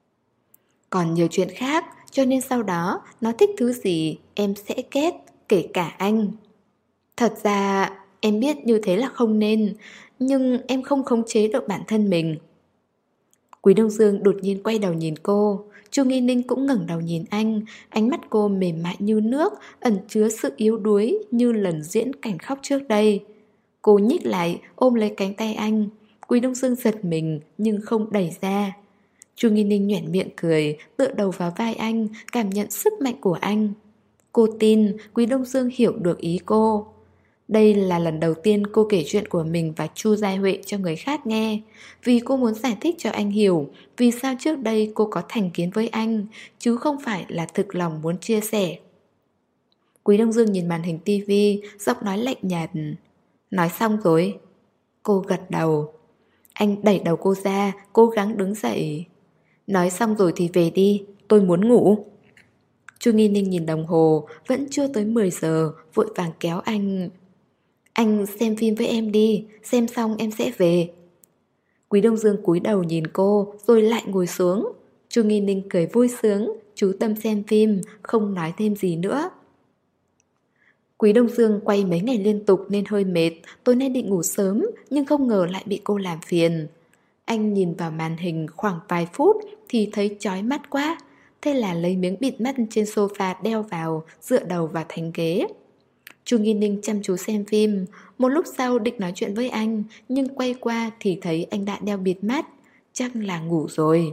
A: Còn nhiều chuyện khác, cho nên sau đó nó thích thứ gì em sẽ ghét, kể cả anh. Thật ra em biết như thế là không nên, nhưng em không khống chế được bản thân mình. Quý Đông Dương đột nhiên quay đầu nhìn cô. Chu Nghi Ninh cũng ngẩng đầu nhìn anh. Ánh mắt cô mềm mại như nước, ẩn chứa sự yếu đuối như lần diễn cảnh khóc trước đây. Cô nhích lại ôm lấy cánh tay anh. Quý Đông Dương giật mình nhưng không đẩy ra. Chu Nghi Ninh nhoẻn miệng cười, tựa đầu vào vai anh, cảm nhận sức mạnh của anh. Cô tin Quý Đông Dương hiểu được ý cô. Đây là lần đầu tiên cô kể chuyện của mình và Chu Giai Huệ cho người khác nghe, vì cô muốn giải thích cho anh hiểu vì sao trước đây cô có thành kiến với anh, chứ không phải là thực lòng muốn chia sẻ. Quý Đông Dương nhìn màn hình tivi, giọng nói lạnh nhạt. Nói xong rồi. Cô gật đầu. Anh đẩy đầu cô ra, cố gắng đứng dậy. Nói xong rồi thì về đi, tôi muốn ngủ. Chu Nghi Ninh nhìn đồng hồ, vẫn chưa tới mười giờ, vội vàng kéo anh. Anh xem phim với em đi, xem xong em sẽ về. Quý Đông Dương cúi đầu nhìn cô, rồi lại ngồi xuống. Chu Nghi Ninh cười vui sướng, chú tâm xem phim, không nói thêm gì nữa. Quý Đông Dương quay mấy ngày liên tục nên hơi mệt, tối nay định ngủ sớm nhưng không ngờ lại bị cô làm phiền. Anh nhìn vào màn hình khoảng vài phút thì thấy chói mắt quá, thế là lấy miếng bịt mắt trên sofa đeo vào, dựa đầu vào thành ghế. Chu Nghi Ninh chăm chú xem phim, một lúc sau định nói chuyện với anh, nhưng quay qua thì thấy anh đã đeo bịt mắt, chắc là ngủ rồi.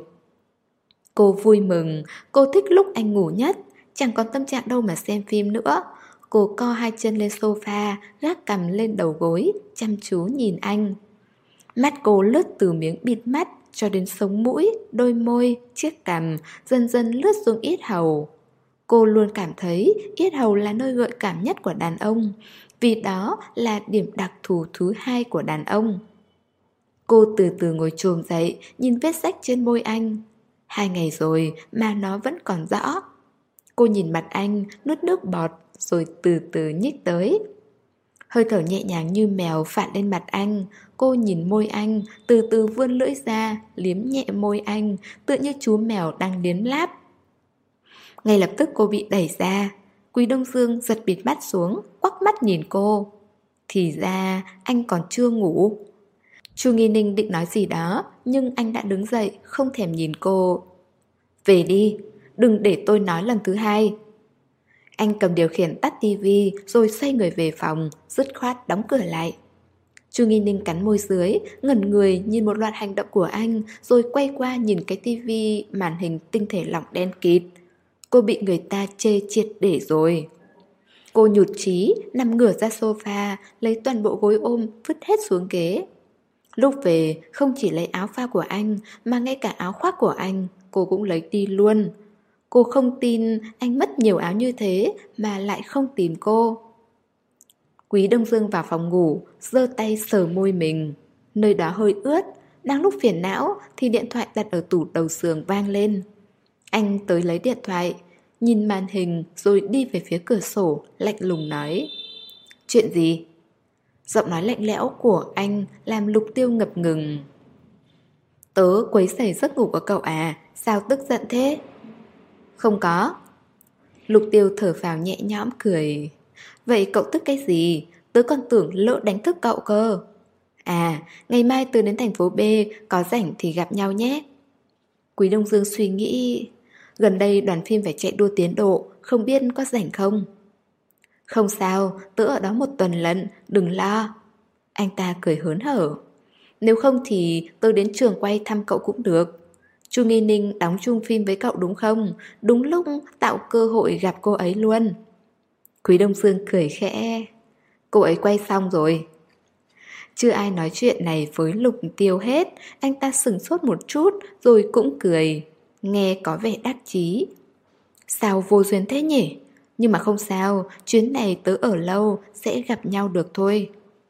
A: Cô vui mừng, cô thích lúc anh ngủ nhất, chẳng còn tâm trạng đâu mà xem phim nữa. Cô co hai chân lên sofa, gác cằm lên đầu gối, chăm chú nhìn anh. Mắt cô lướt từ miếng bịt mắt cho đến sống mũi, đôi môi, chiếc cằm, dần dần lướt xuống yết hầu. Cô luôn cảm thấy yết hầu là nơi gợi cảm nhất của đàn ông, vì đó là điểm đặc thù thứ hai của đàn ông. Cô từ từ ngồi chồm dậy, nhìn vết rách trên môi anh. Hai ngày rồi mà nó vẫn còn rõ. Cô nhìn mặt anh, nuốt nước bọt, rồi từ từ nhích tới. Hơi thở nhẹ nhàng như mèo phả lên mặt anh. Cô nhìn môi anh, từ từ vươn lưỡi ra, liếm nhẹ môi anh, tựa như chú mèo đang liếm láp. Ngay lập tức cô bị đẩy ra. Quý Đông Dương giật bịt mắt xuống, quắc mắt nhìn cô. Thì ra anh còn chưa ngủ. Chu Nghi Ninh định nói gì đó, nhưng anh đã đứng dậy, không thèm nhìn cô. Về đi, đừng để tôi nói lần thứ hai. Anh cầm điều khiển tắt tivi rồi xoay người về phòng, dứt khoát đóng cửa lại. Chu Nghi Ninh cắn môi dưới, ngẩn người nhìn một loạt hành động của anh, rồi quay qua nhìn cái tivi màn hình tinh thể lỏng đen kịt. Cô bị người ta chê triệt để rồi. Cô nhụt chí, nằm ngửa ra sofa, lấy toàn bộ gối ôm, vứt hết xuống ghế. Lúc về, không chỉ lấy áo phao của anh, mà ngay cả áo khoác của anh, cô cũng lấy đi luôn. Cô không tin anh mất nhiều áo như thế mà lại không tìm cô. Quý Đông Dương vào phòng ngủ, giơ tay sờ môi mình. Nơi đó hơi ướt, đang lúc phiền não thì điện thoại đặt ở tủ đầu giường vang lên. Anh tới lấy điện thoại, nhìn màn hình rồi đi về phía cửa sổ, lạnh lùng nói. Chuyện gì? Giọng nói lạnh lẽo của anh làm Lục Tiêu ngập ngừng. Tớ quấy rầy giấc ngủ của cậu à, sao tức giận thế? Không có. Lục Tiêu thở phào nhẹ nhõm cười. Vậy cậu tức cái gì? Tớ còn tưởng lỡ đánh thức cậu cơ. À, ngày mai tớ đến thành phố B, có rảnh thì gặp nhau nhé. Quý Đông Dương suy nghĩ. Gần đây đoàn phim phải chạy đua tiến độ, không biết có rảnh không? Không sao, tớ ở đó một tuần lận, đừng lo. Anh ta cười hớn hở. Nếu không thì tớ đến trường quay thăm cậu cũng được. Chu Nghi Ninh đóng chung phim với cậu đúng không? Đúng lúc tạo cơ hội gặp cô ấy luôn. Quý Đông Dương cười khẽ. Cô ấy quay xong rồi. Chưa ai nói chuyện này với Lục Tiêu hết. Anh ta sửng sốt một chút rồi cũng cười, nghe có vẻ đắc chí. Sao vô duyên thế nhỉ? Nhưng mà không sao, chuyến này tớ ở lâu, sẽ gặp nhau được thôi.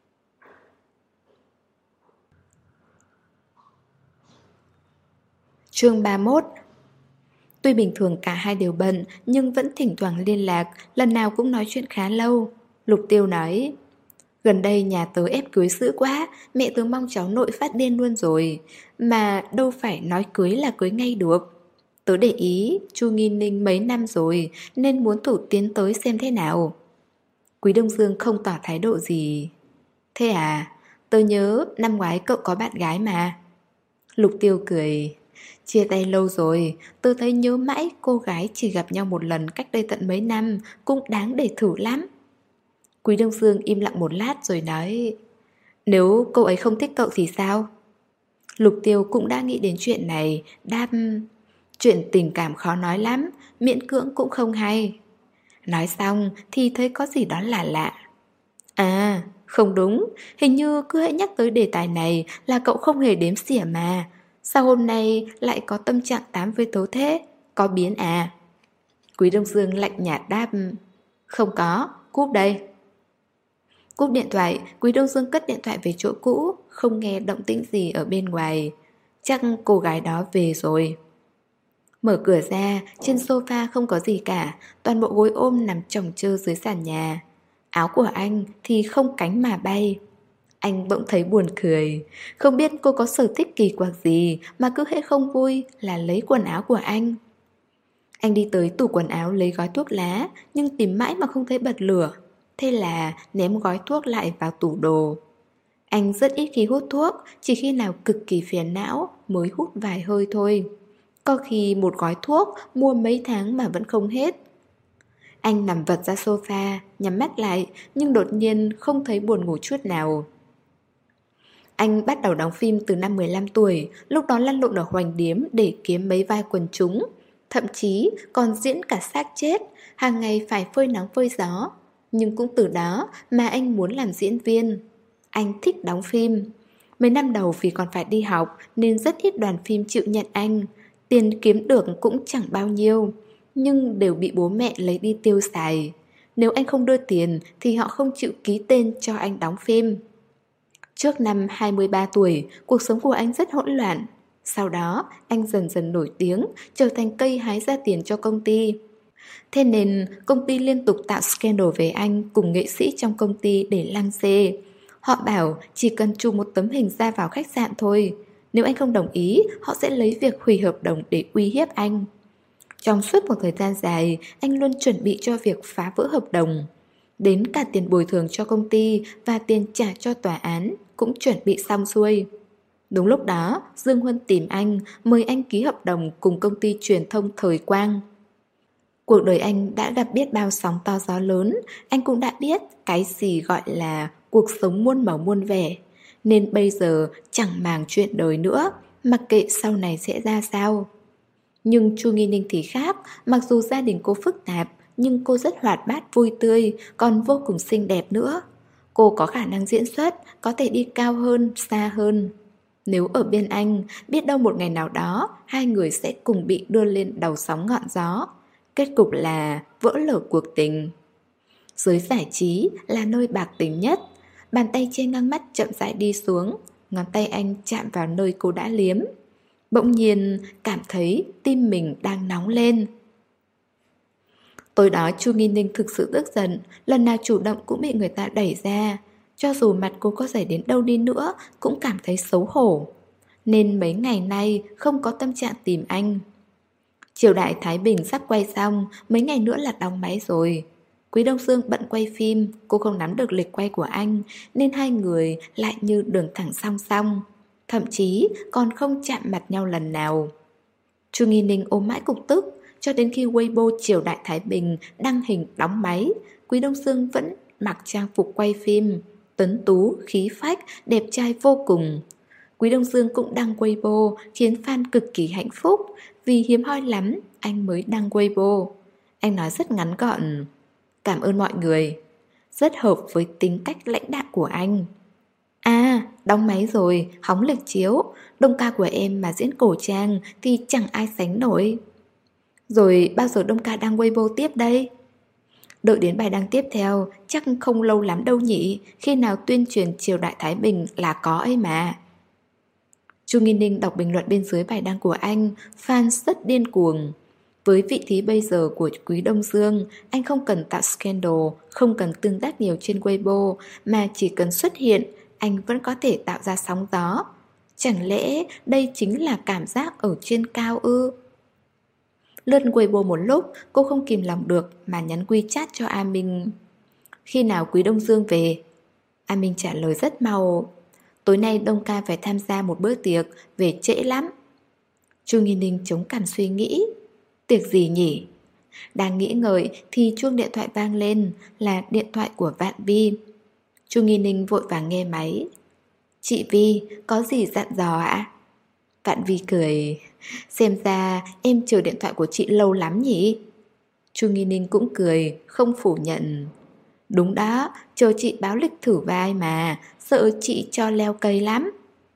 A: Chương ba mươi mốt. Tuy bình thường cả hai đều bận, nhưng vẫn thỉnh thoảng liên lạc, lần nào cũng nói chuyện khá lâu. Lục Tiêu nói, gần đây nhà tớ ép cưới dữ quá, mẹ tớ mong cháu nội phát điên luôn rồi. Mà đâu phải nói cưới là cưới ngay được. Tớ để ý, Chu Nghi Ninh mấy năm rồi, nên muốn thử tiến tới xem thế nào. Quý Đông Dương không tỏ thái độ gì. Thế à, tớ nhớ năm ngoái cậu có bạn gái mà. Lục Tiêu cười. Chia tay lâu rồi, tớ thấy nhớ mãi cô gái chỉ gặp nhau một lần cách đây tận mấy năm, cũng đáng để thử lắm. Quý Đông Dương im lặng một lát rồi nói, nếu cô ấy không thích cậu thì sao? Lục Tiêu cũng đã nghĩ đến chuyện này, đáp, chuyện tình cảm khó nói lắm, miễn cưỡng cũng không hay. Nói xong thì thấy có gì đó lạ lạ. À, không đúng, hình như cứ hãy nhắc tới đề tài này là cậu không hề đếm xỉa mà. Sao hôm nay lại có tâm trạng tám với tớ thế? Có biến à? Quý Đông Dương lạnh nhạt đáp, không có, cúp đây. Cúp điện thoại, Quý Đông Dương cất điện thoại về chỗ cũ, không nghe động tĩnh gì ở bên ngoài. Chắc cô gái đó về rồi. Mở cửa ra, trên sofa không có gì cả, toàn bộ gối ôm nằm chồng chơ dưới sàn nhà. Áo của anh thì không cánh mà bay. Anh bỗng thấy buồn cười. Không biết cô có sở thích kỳ quặc gì mà cứ hễ không vui là lấy quần áo của anh. Anh đi tới tủ quần áo lấy gói thuốc lá, nhưng tìm mãi mà không thấy bật lửa. Thế là ném gói thuốc lại vào tủ đồ. Anh rất ít khi hút thuốc, chỉ khi nào cực kỳ phiền não mới hút vài hơi thôi. Có khi một gói thuốc mua mấy tháng mà vẫn không hết. Anh nằm vật ra sofa, nhắm mắt lại, nhưng đột nhiên không thấy buồn ngủ chút nào. Anh bắt đầu đóng phim từ năm mười lăm tuổi, lúc đó lăn lộn ở Hoành Điếm để kiếm mấy vai quần chúng. Thậm chí còn diễn cả xác chết, hàng ngày phải phơi nắng phơi gió. Nhưng cũng từ đó mà anh muốn làm diễn viên. Anh thích đóng phim. Mấy năm đầu vì còn phải đi học nên rất ít đoàn phim chịu nhận anh. Tiền kiếm được cũng chẳng bao nhiêu, nhưng đều bị bố mẹ lấy đi tiêu xài. Nếu anh không đưa tiền thì họ không chịu ký tên cho anh đóng phim. Trước năm hai mươi ba tuổi, cuộc sống của anh rất hỗn loạn. Sau đó, anh dần dần nổi tiếng, trở thành cây hái ra tiền cho công ty. Thế nên, công ty liên tục tạo scandal về anh cùng nghệ sĩ trong công ty để lăng xê. Họ bảo chỉ cần chụp một tấm hình ra vào khách sạn thôi. Nếu anh không đồng ý, họ sẽ lấy việc hủy hợp đồng để uy hiếp anh. Trong suốt một thời gian dài, anh luôn chuẩn bị cho việc phá vỡ hợp đồng. Đến cả tiền bồi thường cho công ty và tiền trả cho tòa án cũng chuẩn bị xong xuôi. Đúng lúc đó, Dương Huân tìm anh, mời anh ký hợp đồng cùng công ty truyền thông Thời Quang. Cuộc đời anh đã gặp biết bao sóng to gió lớn, anh cũng đã biết cái gì gọi là cuộc sống muôn màu muôn vẻ. Nên bây giờ chẳng màng chuyện đời nữa, mặc kệ sau này sẽ ra sao. Nhưng Chu Nghi Ninh thì khác, mặc dù gia đình cô phức tạp, nhưng cô rất hoạt bát vui tươi, còn vô cùng xinh đẹp nữa. Cô có khả năng diễn xuất, có thể đi cao hơn, xa hơn. Nếu ở bên anh, biết đâu một ngày nào đó, hai người sẽ cùng bị đưa lên đầu sóng ngọn gió. Kết cục là vỡ lở cuộc tình. Giới giải trí là nơi bạc tình nhất. Bàn tay trên ngang mắt chậm rãi đi xuống, ngón tay anh chạm vào nơi cô đã liếm. Bỗng nhiên cảm thấy tim mình đang nóng lên. Tối đó Chu Nghi Ninh thực sự tức giận, lần nào chủ động cũng bị người ta đẩy ra. Cho dù mặt cô có dày đến đâu đi nữa cũng cảm thấy xấu hổ. Nên mấy ngày nay không có tâm trạng tìm anh. Triều Đại Thái Bình sắp quay xong, mấy ngày nữa là đóng máy rồi. Quý Đông Dương bận quay phim, cô không nắm được lịch quay của anh, nên hai người lại như đường thẳng song song. Thậm chí còn không chạm mặt nhau lần nào. Chu Nghi Ninh ôm mãi cục tức, cho đến khi Weibo Triều Đại Thái Bình đăng hình đóng máy, Quý Đông Dương vẫn mặc trang phục quay phim, tuấn tú, khí phách, đẹp trai vô cùng. Quý Đông Dương cũng đăng Weibo khiến fan cực kỳ hạnh phúc, vì hiếm hoi lắm anh mới đăng Weibo. Anh nói rất ngắn gọn: cảm ơn mọi người, rất hợp với tính cách lãnh đạm của anh. À, đóng máy rồi, hóng lịch chiếu, Đông ca của em mà diễn cổ trang thì chẳng ai sánh nổi. Rồi bao giờ Đông ca đăng Weibo tiếp đây? Đợi đến bài đăng tiếp theo, chắc không lâu lắm đâu nhỉ, khi nào tuyên truyền Triều Đại Thái Bình là có ấy mà. Chu Nghi Ninh đọc bình luận bên dưới bài đăng của anh, fans rất điên cuồng. Với vị trí bây giờ của Quý Đông Dương, anh không cần tạo scandal, không cần tương tác nhiều trên Weibo, mà chỉ cần xuất hiện, anh vẫn có thể tạo ra sóng gió. Chẳng lẽ đây chính là cảm giác ở trên cao ư? Lướt Weibo một lúc, cô không kìm lòng được mà nhắn WeChat cho A Minh. Khi nào Quý Đông Dương về? A Minh trả lời rất mau: tối nay Đông ca phải tham gia một bữa tiệc, về trễ lắm. Chu Nghi Ninh chống cằm suy nghĩ. Tiệc gì nhỉ? Đang nghĩ ngợi thì chuông điện thoại vang lên, là điện thoại của Vạn Vi. Chu Nghi Ninh vội vàng nghe máy. Chị Vi, có gì dặn dò ạ? Vạn Vi cười. Xem ra em chờ điện thoại của chị lâu lắm nhỉ? Chu Nghi Ninh cũng cười, không phủ nhận. Đúng đó, chờ chị báo lịch thử vai mà, sợ chị cho leo cây lắm.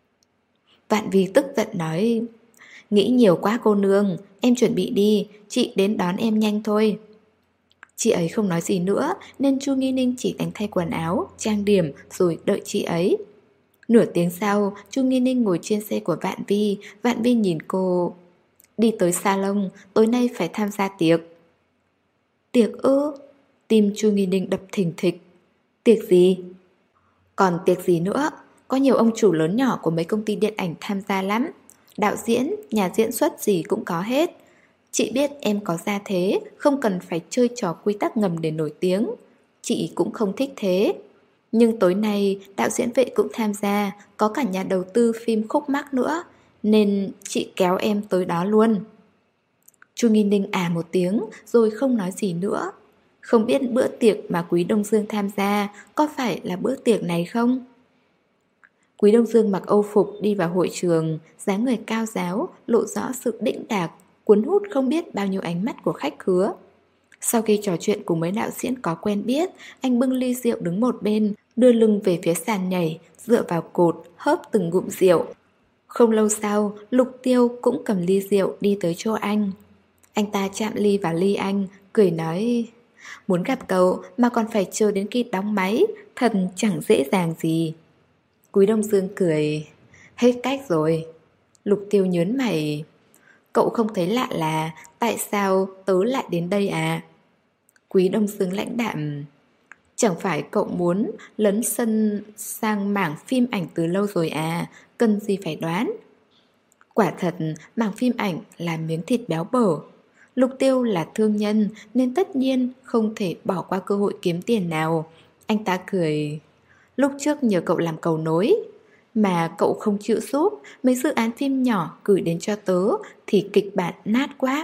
A: Vạn Vi tức giận nói: nghĩ nhiều quá cô nương, em chuẩn bị đi, chị đến đón em nhanh thôi. Chị ấy không nói gì nữa, nên Chu Nghi Ninh chỉ đánh thay quần áo, trang điểm rồi đợi chị ấy. Nửa tiếng sau, Chu Nghi Ninh ngồi trên xe của Vạn Vi. Vạn Vi nhìn cô. Đi tới salon, tối nay phải tham gia tiệc. Tiệc ư? Tim Chu Nghi Ninh đập thình thịch. Tiệc gì? Còn tiệc gì nữa? Có nhiều ông chủ lớn nhỏ của mấy công ty điện ảnh tham gia lắm. Đạo diễn, nhà diễn xuất gì cũng có hết. Chị biết em có gia thế, không cần phải chơi trò quy tắc ngầm để nổi tiếng. chị cũng không thích thế. Nhưng tối nay đạo diễn Vệ cũng tham gia, có cả nhà đầu tư phim khúc mắc nữa, nên chị kéo em tới đó luôn. Chu Nghi Ninh à một tiếng rồi không nói gì nữa. Không biết bữa tiệc mà Quý Đông Dương tham gia có phải là bữa tiệc này không? Quý Đông Dương mặc âu phục đi vào hội trường, dáng người cao giáo, lộ rõ sự đĩnh đạc, cuốn hút không biết bao nhiêu ánh mắt của khách khứa. Sau khi trò chuyện cùng mấy đạo diễn có quen biết, anh bưng ly rượu đứng một bên, đưa lưng về phía sàn nhảy, dựa vào cột, hớp từng ngụm rượu. Không lâu sau, Lục Tiêu cũng cầm ly rượu đi tới chỗ anh. Anh ta chạm ly vào ly anh, cười nói: muốn gặp cậu mà còn phải chờ đến khi đóng máy, thật chẳng dễ dàng gì. Quý Đông Dương cười: hết cách rồi. Lục Tiêu nhớn mày: cậu không thấy lạ là tại sao tớ lại đến đây à? Quý Đông Dương lãnh đạm: chẳng phải cậu muốn lấn sân sang mảng phim ảnh từ lâu rồi à? Cần gì phải đoán. Quả thật mảng phim ảnh là miếng thịt béo bở. Lục Tiêu là thương nhân nên tất nhiên không thể bỏ qua cơ hội kiếm tiền nào. Anh ta cười: lúc trước nhờ cậu làm cầu nối mà cậu không chịu giúp, mấy dự án phim nhỏ gửi đến cho tớ thì kịch bản nát quá.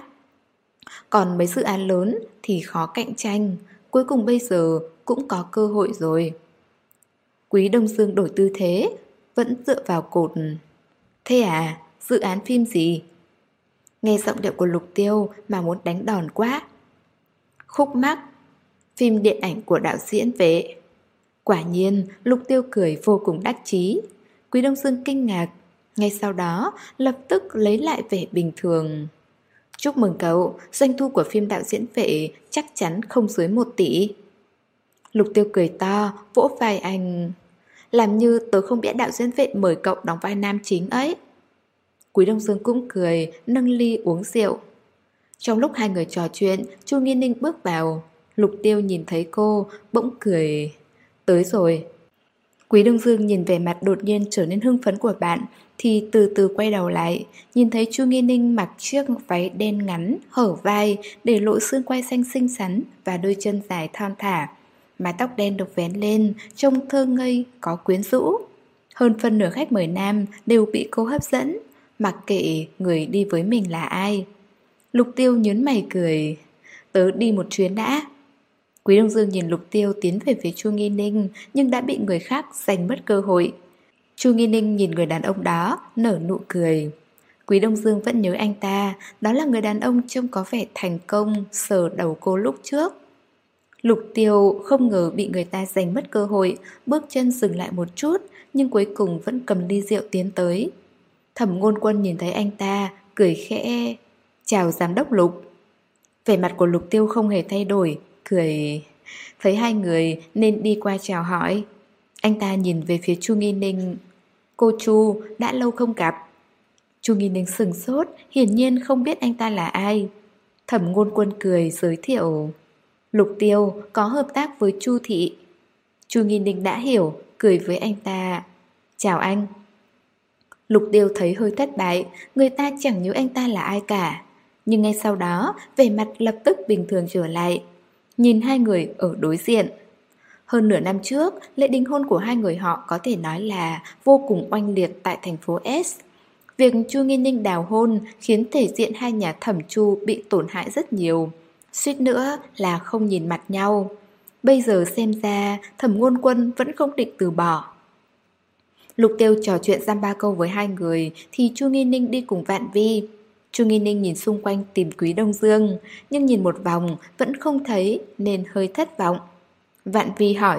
A: Còn mấy dự án lớn thì khó cạnh tranh. Cuối cùng bây giờ cũng có cơ hội rồi. Quý Đông Dương đổi tư thế, vẫn dựa vào cột. Thế à, dự án phim gì? Nghe giọng điệu của Lục Tiêu mà muốn đánh đòn quá. Khúc mắc, phim điện ảnh của đạo diễn Vệ. Quả nhiên, Lục Tiêu cười vô cùng đắc chí. Quý Đông Dương kinh ngạc, ngay sau đó lập tức lấy lại vẻ bình thường. Chúc mừng cậu, doanh thu của phim đạo diễn Vệ chắc chắn không dưới một tỷ. Lục Tiêu cười to, vỗ vai anh. Làm như tớ không biết đạo diễn Vệ mời cậu đóng vai nam chính ấy. Quý Đông Dương cũng cười, nâng ly uống rượu. Trong lúc hai người trò chuyện, Chu Nghi Ninh bước vào. Lục Tiêu nhìn thấy cô, bỗng cười. Tới rồi. Quý Đông Dương nhìn vẻ mặt đột nhiên trở nên hưng phấn của bạn, thì từ từ quay đầu lại, nhìn thấy Chu Nghi Ninh mặc chiếc váy đen ngắn, hở vai, để lộ xương quai xanh xinh xắn và đôi chân dài thon thả. Mái tóc đen được vén lên, trông thơ ngây, có quyến rũ. Hơn phân nửa khách mời nam đều bị cô hấp dẫn, mặc kệ người đi với mình là ai. Lục Tiêu nhớn mày cười. Tớ đi một chuyến đã. Quý Đông Dương nhìn Lục Tiêu tiến về phía Chu Nghi Ninh, nhưng đã bị người khác giành mất cơ hội. Chu Nghi Ninh nhìn người đàn ông đó, nở nụ cười. Quý Đông Dương vẫn nhớ anh ta, đó là người đàn ông trông có vẻ thành công sờ đầu cô lúc trước. Lục Tiêu không ngờ bị người ta giành mất cơ hội, bước chân dừng lại một chút, nhưng cuối cùng vẫn cầm ly rượu tiến tới. Thẩm Ngôn Quân nhìn thấy anh ta, cười khẽ. Chào giám đốc Lục. Vẻ mặt của Lục Tiêu không hề thay đổi, cười. Thấy hai người nên đi qua chào hỏi. Anh ta nhìn về phía Chu Nghi Ninh. Cô Chu, đã lâu không gặp. Chu Nghi Ninh sừng sốt, hiển nhiên không biết anh ta là ai. Thẩm Ngôn Quân cười giới thiệu. Lục Tiêu có hợp tác với Chu Thị. Chu Nghi Ninh đã hiểu, cười với anh ta. Chào anh. Lục Tiêu thấy hơi thất bại, người ta chẳng nhớ anh ta là ai cả. Nhưng ngay sau đó, vẻ mặt lập tức bình thường trở lại. Nhìn hai người ở đối diện. Hơn nửa năm trước, lễ đính hôn của hai người họ có thể nói là vô cùng oanh liệt tại thành phố S. Việc Chu Nghi Ninh đào hôn khiến thể diện hai nhà Thẩm Chu bị tổn hại rất nhiều. Suýt nữa là không nhìn mặt nhau. Bây giờ xem ra Thẩm Ngôn Quân vẫn không định từ bỏ. Lục Tiêu trò chuyện giam ba câu với hai người thì Chu Nghi Ninh đi cùng Vạn Vi. Chu Nghi Ninh nhìn xung quanh tìm Quý Đông Dương, nhưng nhìn một vòng vẫn không thấy nên hơi thất vọng. Vạn Vi hỏi,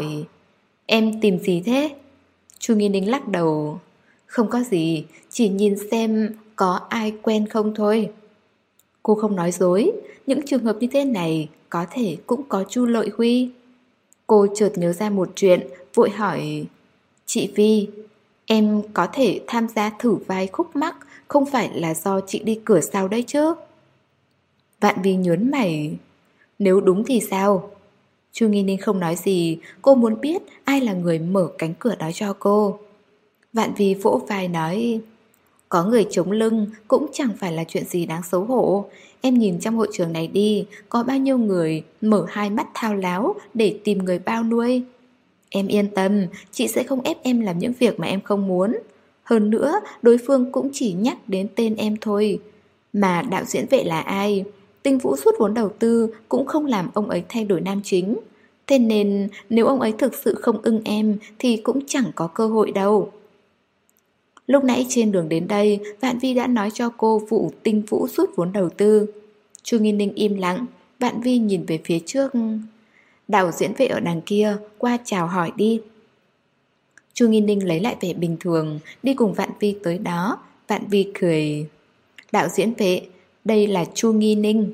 A: em tìm gì thế? Chu Nghi Ninh lắc đầu, không có gì, chỉ nhìn xem có ai quen không thôi. Cô không nói dối, những trường hợp như thế này có thể cũng có Chu Lợi Huy. Cô chợt nhớ ra một chuyện, vội hỏi, chị Vi, em có thể tham gia thử vai khúc mắc, không phải là do chị đi cửa sau đấy chứ? Vạn Vi nhớn mày, nếu đúng thì sao? Chu Nghi Ninh không nói gì, cô muốn biết ai là người mở cánh cửa đó cho cô. Vạn Vi vỗ vai nói, Có người chống lưng cũng chẳng phải là chuyện gì đáng xấu hổ. Em nhìn trong hội trường này đi, có bao nhiêu người mở hai mắt thao láo để tìm người bao nuôi. Em yên tâm, chị sẽ không ép em làm những việc mà em không muốn. Hơn nữa, đối phương cũng chỉ nhắc đến tên em thôi. Mà đạo diễn Vệ là ai? Tinh Vũ rút vốn đầu tư cũng không làm ông ấy thay đổi nam chính. Thế nên nếu ông ấy thực sự không ưng em thì cũng chẳng có cơ hội đâu. Lúc nãy trên đường đến đây, Vạn Vi đã nói cho cô vụ Tinh Vũ rút vốn đầu tư. Chu Nghi Ninh im lặng, Vạn Vi nhìn về phía trước. Đạo diễn Vệ ở đằng kia, qua chào hỏi đi. Chu Nghi Ninh lấy lại vẻ bình thường, đi cùng Vạn Vi tới đó. Vạn Vi cười. Đạo diễn Vệ, đây là Chu Nghi Ninh.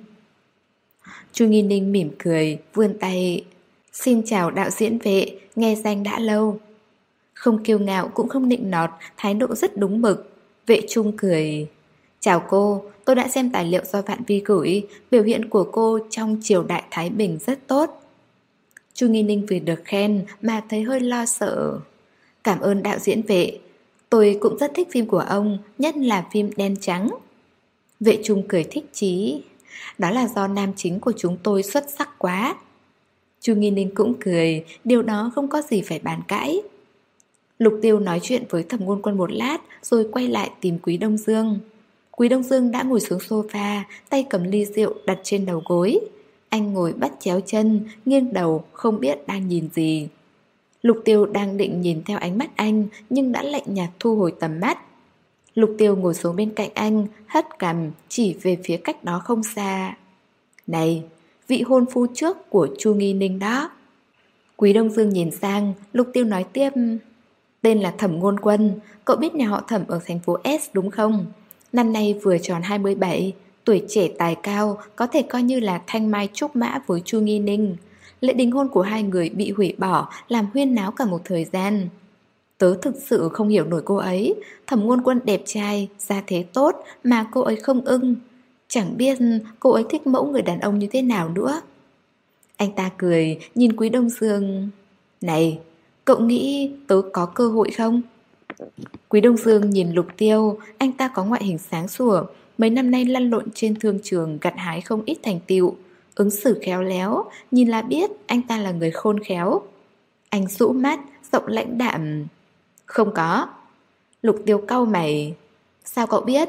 A: Chu Nghi Ninh mỉm cười, vươn tay. Xin chào đạo diễn Vệ, nghe danh đã lâu. Không kiêu ngạo cũng không nịnh nọt, thái độ rất đúng mực. Vệ Trung cười. Chào cô, tôi đã xem tài liệu do Vạn Vi gửi. Biểu hiện của cô trong triều đại Thái Bình rất tốt. Chu Nghi Ninh vì được khen mà thấy hơi lo sợ. Cảm ơn đạo diễn Vệ. Tôi cũng rất thích phim của ông, nhất là phim Đen Trắng. Vệ Trung cười thích chí. Đó là do nam chính của chúng tôi xuất sắc quá. Chu Nghi Ninh cũng cười, điều đó không có gì phải bàn cãi. Lục Tiêu nói chuyện với Thẩm Ngôn Quân một lát rồi quay lại tìm Quý Đông Dương. Quý Đông Dương đã ngồi xuống sofa, tay cầm ly rượu đặt trên đầu gối. Anh ngồi bắt chéo chân, nghiêng đầu không biết đang nhìn gì. Lục Tiêu đang định nhìn theo ánh mắt anh nhưng đã lạnh nhạt thu hồi tầm mắt. Lục Tiêu ngồi xuống bên cạnh anh, hất cằm chỉ về phía cách đó không xa. Này, vị hôn phu trước của Chu Nghi Ninh đó. Quý Đông Dương nhìn sang, Lục Tiêu nói tiếp. Tên là Thẩm Ngôn Quân, cậu biết nhà họ Thẩm ở thành phố S đúng không? Năm nay vừa tròn hai mươi bảy, tuổi trẻ tài cao, có thể coi như là thanh mai trúc mã với Chu Nghi Ninh. Lễ đính hôn của hai người bị hủy bỏ, làm huyên náo cả một thời gian. Tớ thực sự không hiểu nổi cô ấy. Thẩm Ngôn Quân đẹp trai, gia thế tốt mà cô ấy không ưng. Chẳng biết cô ấy thích mẫu người đàn ông như thế nào nữa. Anh ta cười, nhìn Quý Đông Dương. Này, cậu nghĩ tớ có cơ hội không? Quý Đông Dương nhìn Lục Tiêu, anh ta có ngoại hình sáng sủa, mấy năm nay lăn lộn trên thương trường gặt hái không ít thành tựu, ứng xử khéo léo, nhìn là biết anh ta là người khôn khéo. Anh rũ mắt, giọng lãnh đạm. Không có. Lục Tiêu cau mày. Sao cậu biết?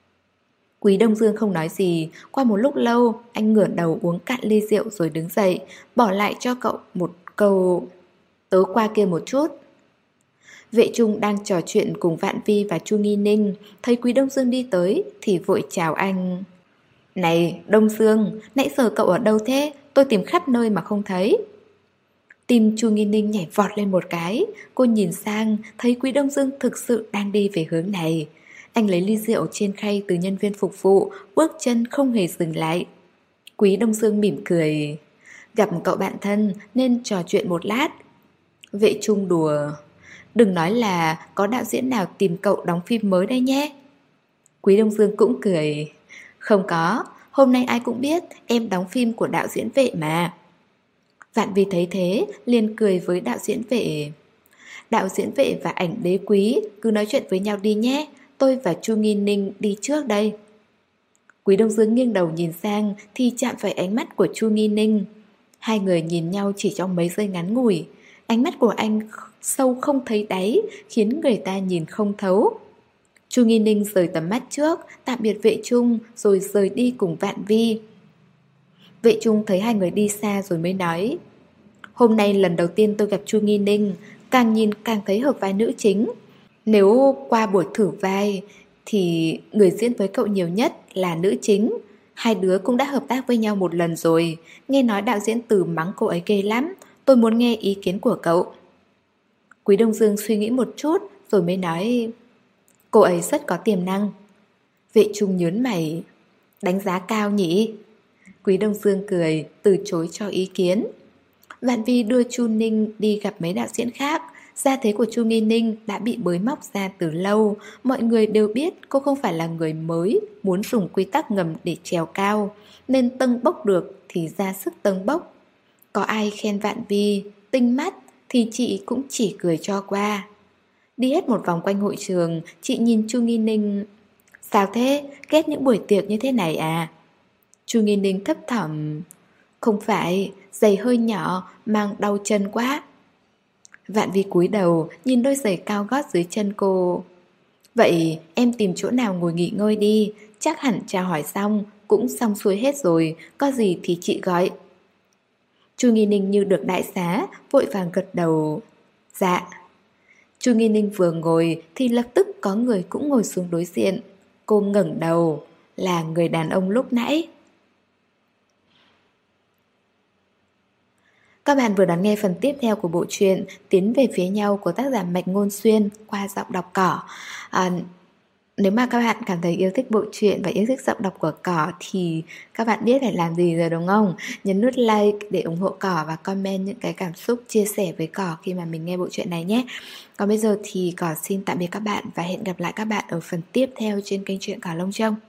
A: Quý Đông Dương không nói gì. Qua một lúc lâu, anh ngửa đầu uống cạn ly rượu rồi đứng dậy, bỏ lại cho cậu một câu. Tớ qua kia một chút. Vệ Trung đang trò chuyện cùng Vạn Vi và Chu Nghi Ninh, thấy Quý Đông Dương đi tới thì vội chào anh. Này Đông Dương, nãy giờ cậu ở đâu thế? Tôi tìm khắp nơi mà không thấy. Tim Chu Nghi Ninh nhảy vọt lên một cái. Cô nhìn sang, thấy Quý Đông Dương thực sự đang đi về hướng này. Anh lấy ly rượu trên khay từ nhân viên phục vụ, bước chân không hề dừng lại. Quý Đông Dương mỉm cười. Gặp cậu bạn thân nên trò chuyện một lát. Vệ Trung đùa. Đừng nói là có đạo diễn nào tìm cậu đóng phim mới đây nhé. Quý Đông Dương cũng cười. Không có, hôm nay ai cũng biết em đóng phim của đạo diễn Vệ mà. Vạn Vi thấy thế, liền cười với đạo diễn Vệ. Đạo diễn Vệ và ảnh đế Quý, cứ nói chuyện với nhau đi nhé. Tôi và Chu Nghi Ninh đi trước đây. Quý Đông Dương nghiêng đầu nhìn sang thì chạm phải ánh mắt của Chu Nghi Ninh. Hai người nhìn nhau chỉ trong mấy giây ngắn ngủi. Ánh mắt của anh sâu không thấy đáy, khiến người ta nhìn không thấu. Chu Nghi Ninh rời tầm mắt trước, tạm biệt Vệ Trung rồi rời đi cùng Vạn Vi. Vệ Trung thấy hai người đi xa rồi mới nói. Hôm nay lần đầu tiên tôi gặp Chu Nghi Ninh, càng nhìn càng thấy hợp vai nữ chính. Nếu qua buổi thử vai thì người diễn với cậu nhiều nhất là nữ chính. Hai đứa cũng đã hợp tác với nhau một lần rồi. Nghe nói đạo diễn Từ mắng cô ấy ghê lắm. Tôi muốn nghe ý kiến của cậu. Quý Đông Dương suy nghĩ một chút rồi mới nói. Cô ấy rất có tiềm năng. Vệ Trung nhớn mày. Đánh giá cao nhỉ? Quý Đông Dương cười, từ chối cho ý kiến. Vạn Vi đưa Chu Ninh đi gặp mấy đạo diễn khác. Gia thế của Chu Nghi Ninh đã bị bới móc ra từ lâu. Mọi người đều biết cô không phải là người mới, muốn dùng quy tắc ngầm để trèo cao, nên tâng bốc được thì ra sức tâng bốc. Có ai khen Vạn Vi tinh mắt thì chị cũng chỉ cười cho qua. Đi hết một vòng quanh hội trường, chị nhìn Chu Nghi Ninh. Sao thế? Ghét những buổi tiệc như thế này à? Chu Nghi Ninh thấp thỏm. Không phải, giày hơi nhỏ, mang đau chân quá. Vạn Vi cúi đầu, nhìn đôi giày cao gót dưới chân cô. Vậy em tìm chỗ nào ngồi nghỉ ngơi đi, chắc hẳn chào hỏi xong, cũng xong xuôi hết rồi, có gì thì chị gọi. Chu Nghi Ninh như được đại xá, vội vàng gật đầu. Dạ. Chu Nghi Ninh vừa ngồi thì lập tức có người cũng ngồi xuống đối diện. Cô ngẩng đầu, là người đàn ông lúc nãy. Các bạn vừa đón nghe phần tiếp theo của bộ truyện Tiến về phía nhau của tác giả Mạch Ngôn Xuyên qua giọng đọc Cỏ. à, Nếu mà các bạn cảm thấy yêu thích bộ truyện và yêu thích giọng đọc của Cỏ thì các bạn biết phải làm gì rồi đúng không? Nhấn nút like để ủng hộ Cỏ và comment những cái cảm xúc chia sẻ với Cỏ khi mà mình nghe bộ truyện này nhé. Còn bây giờ thì Cỏ xin tạm biệt các bạn và hẹn gặp lại các bạn ở phần tiếp theo trên kênh truyện Cỏ Lông Trông.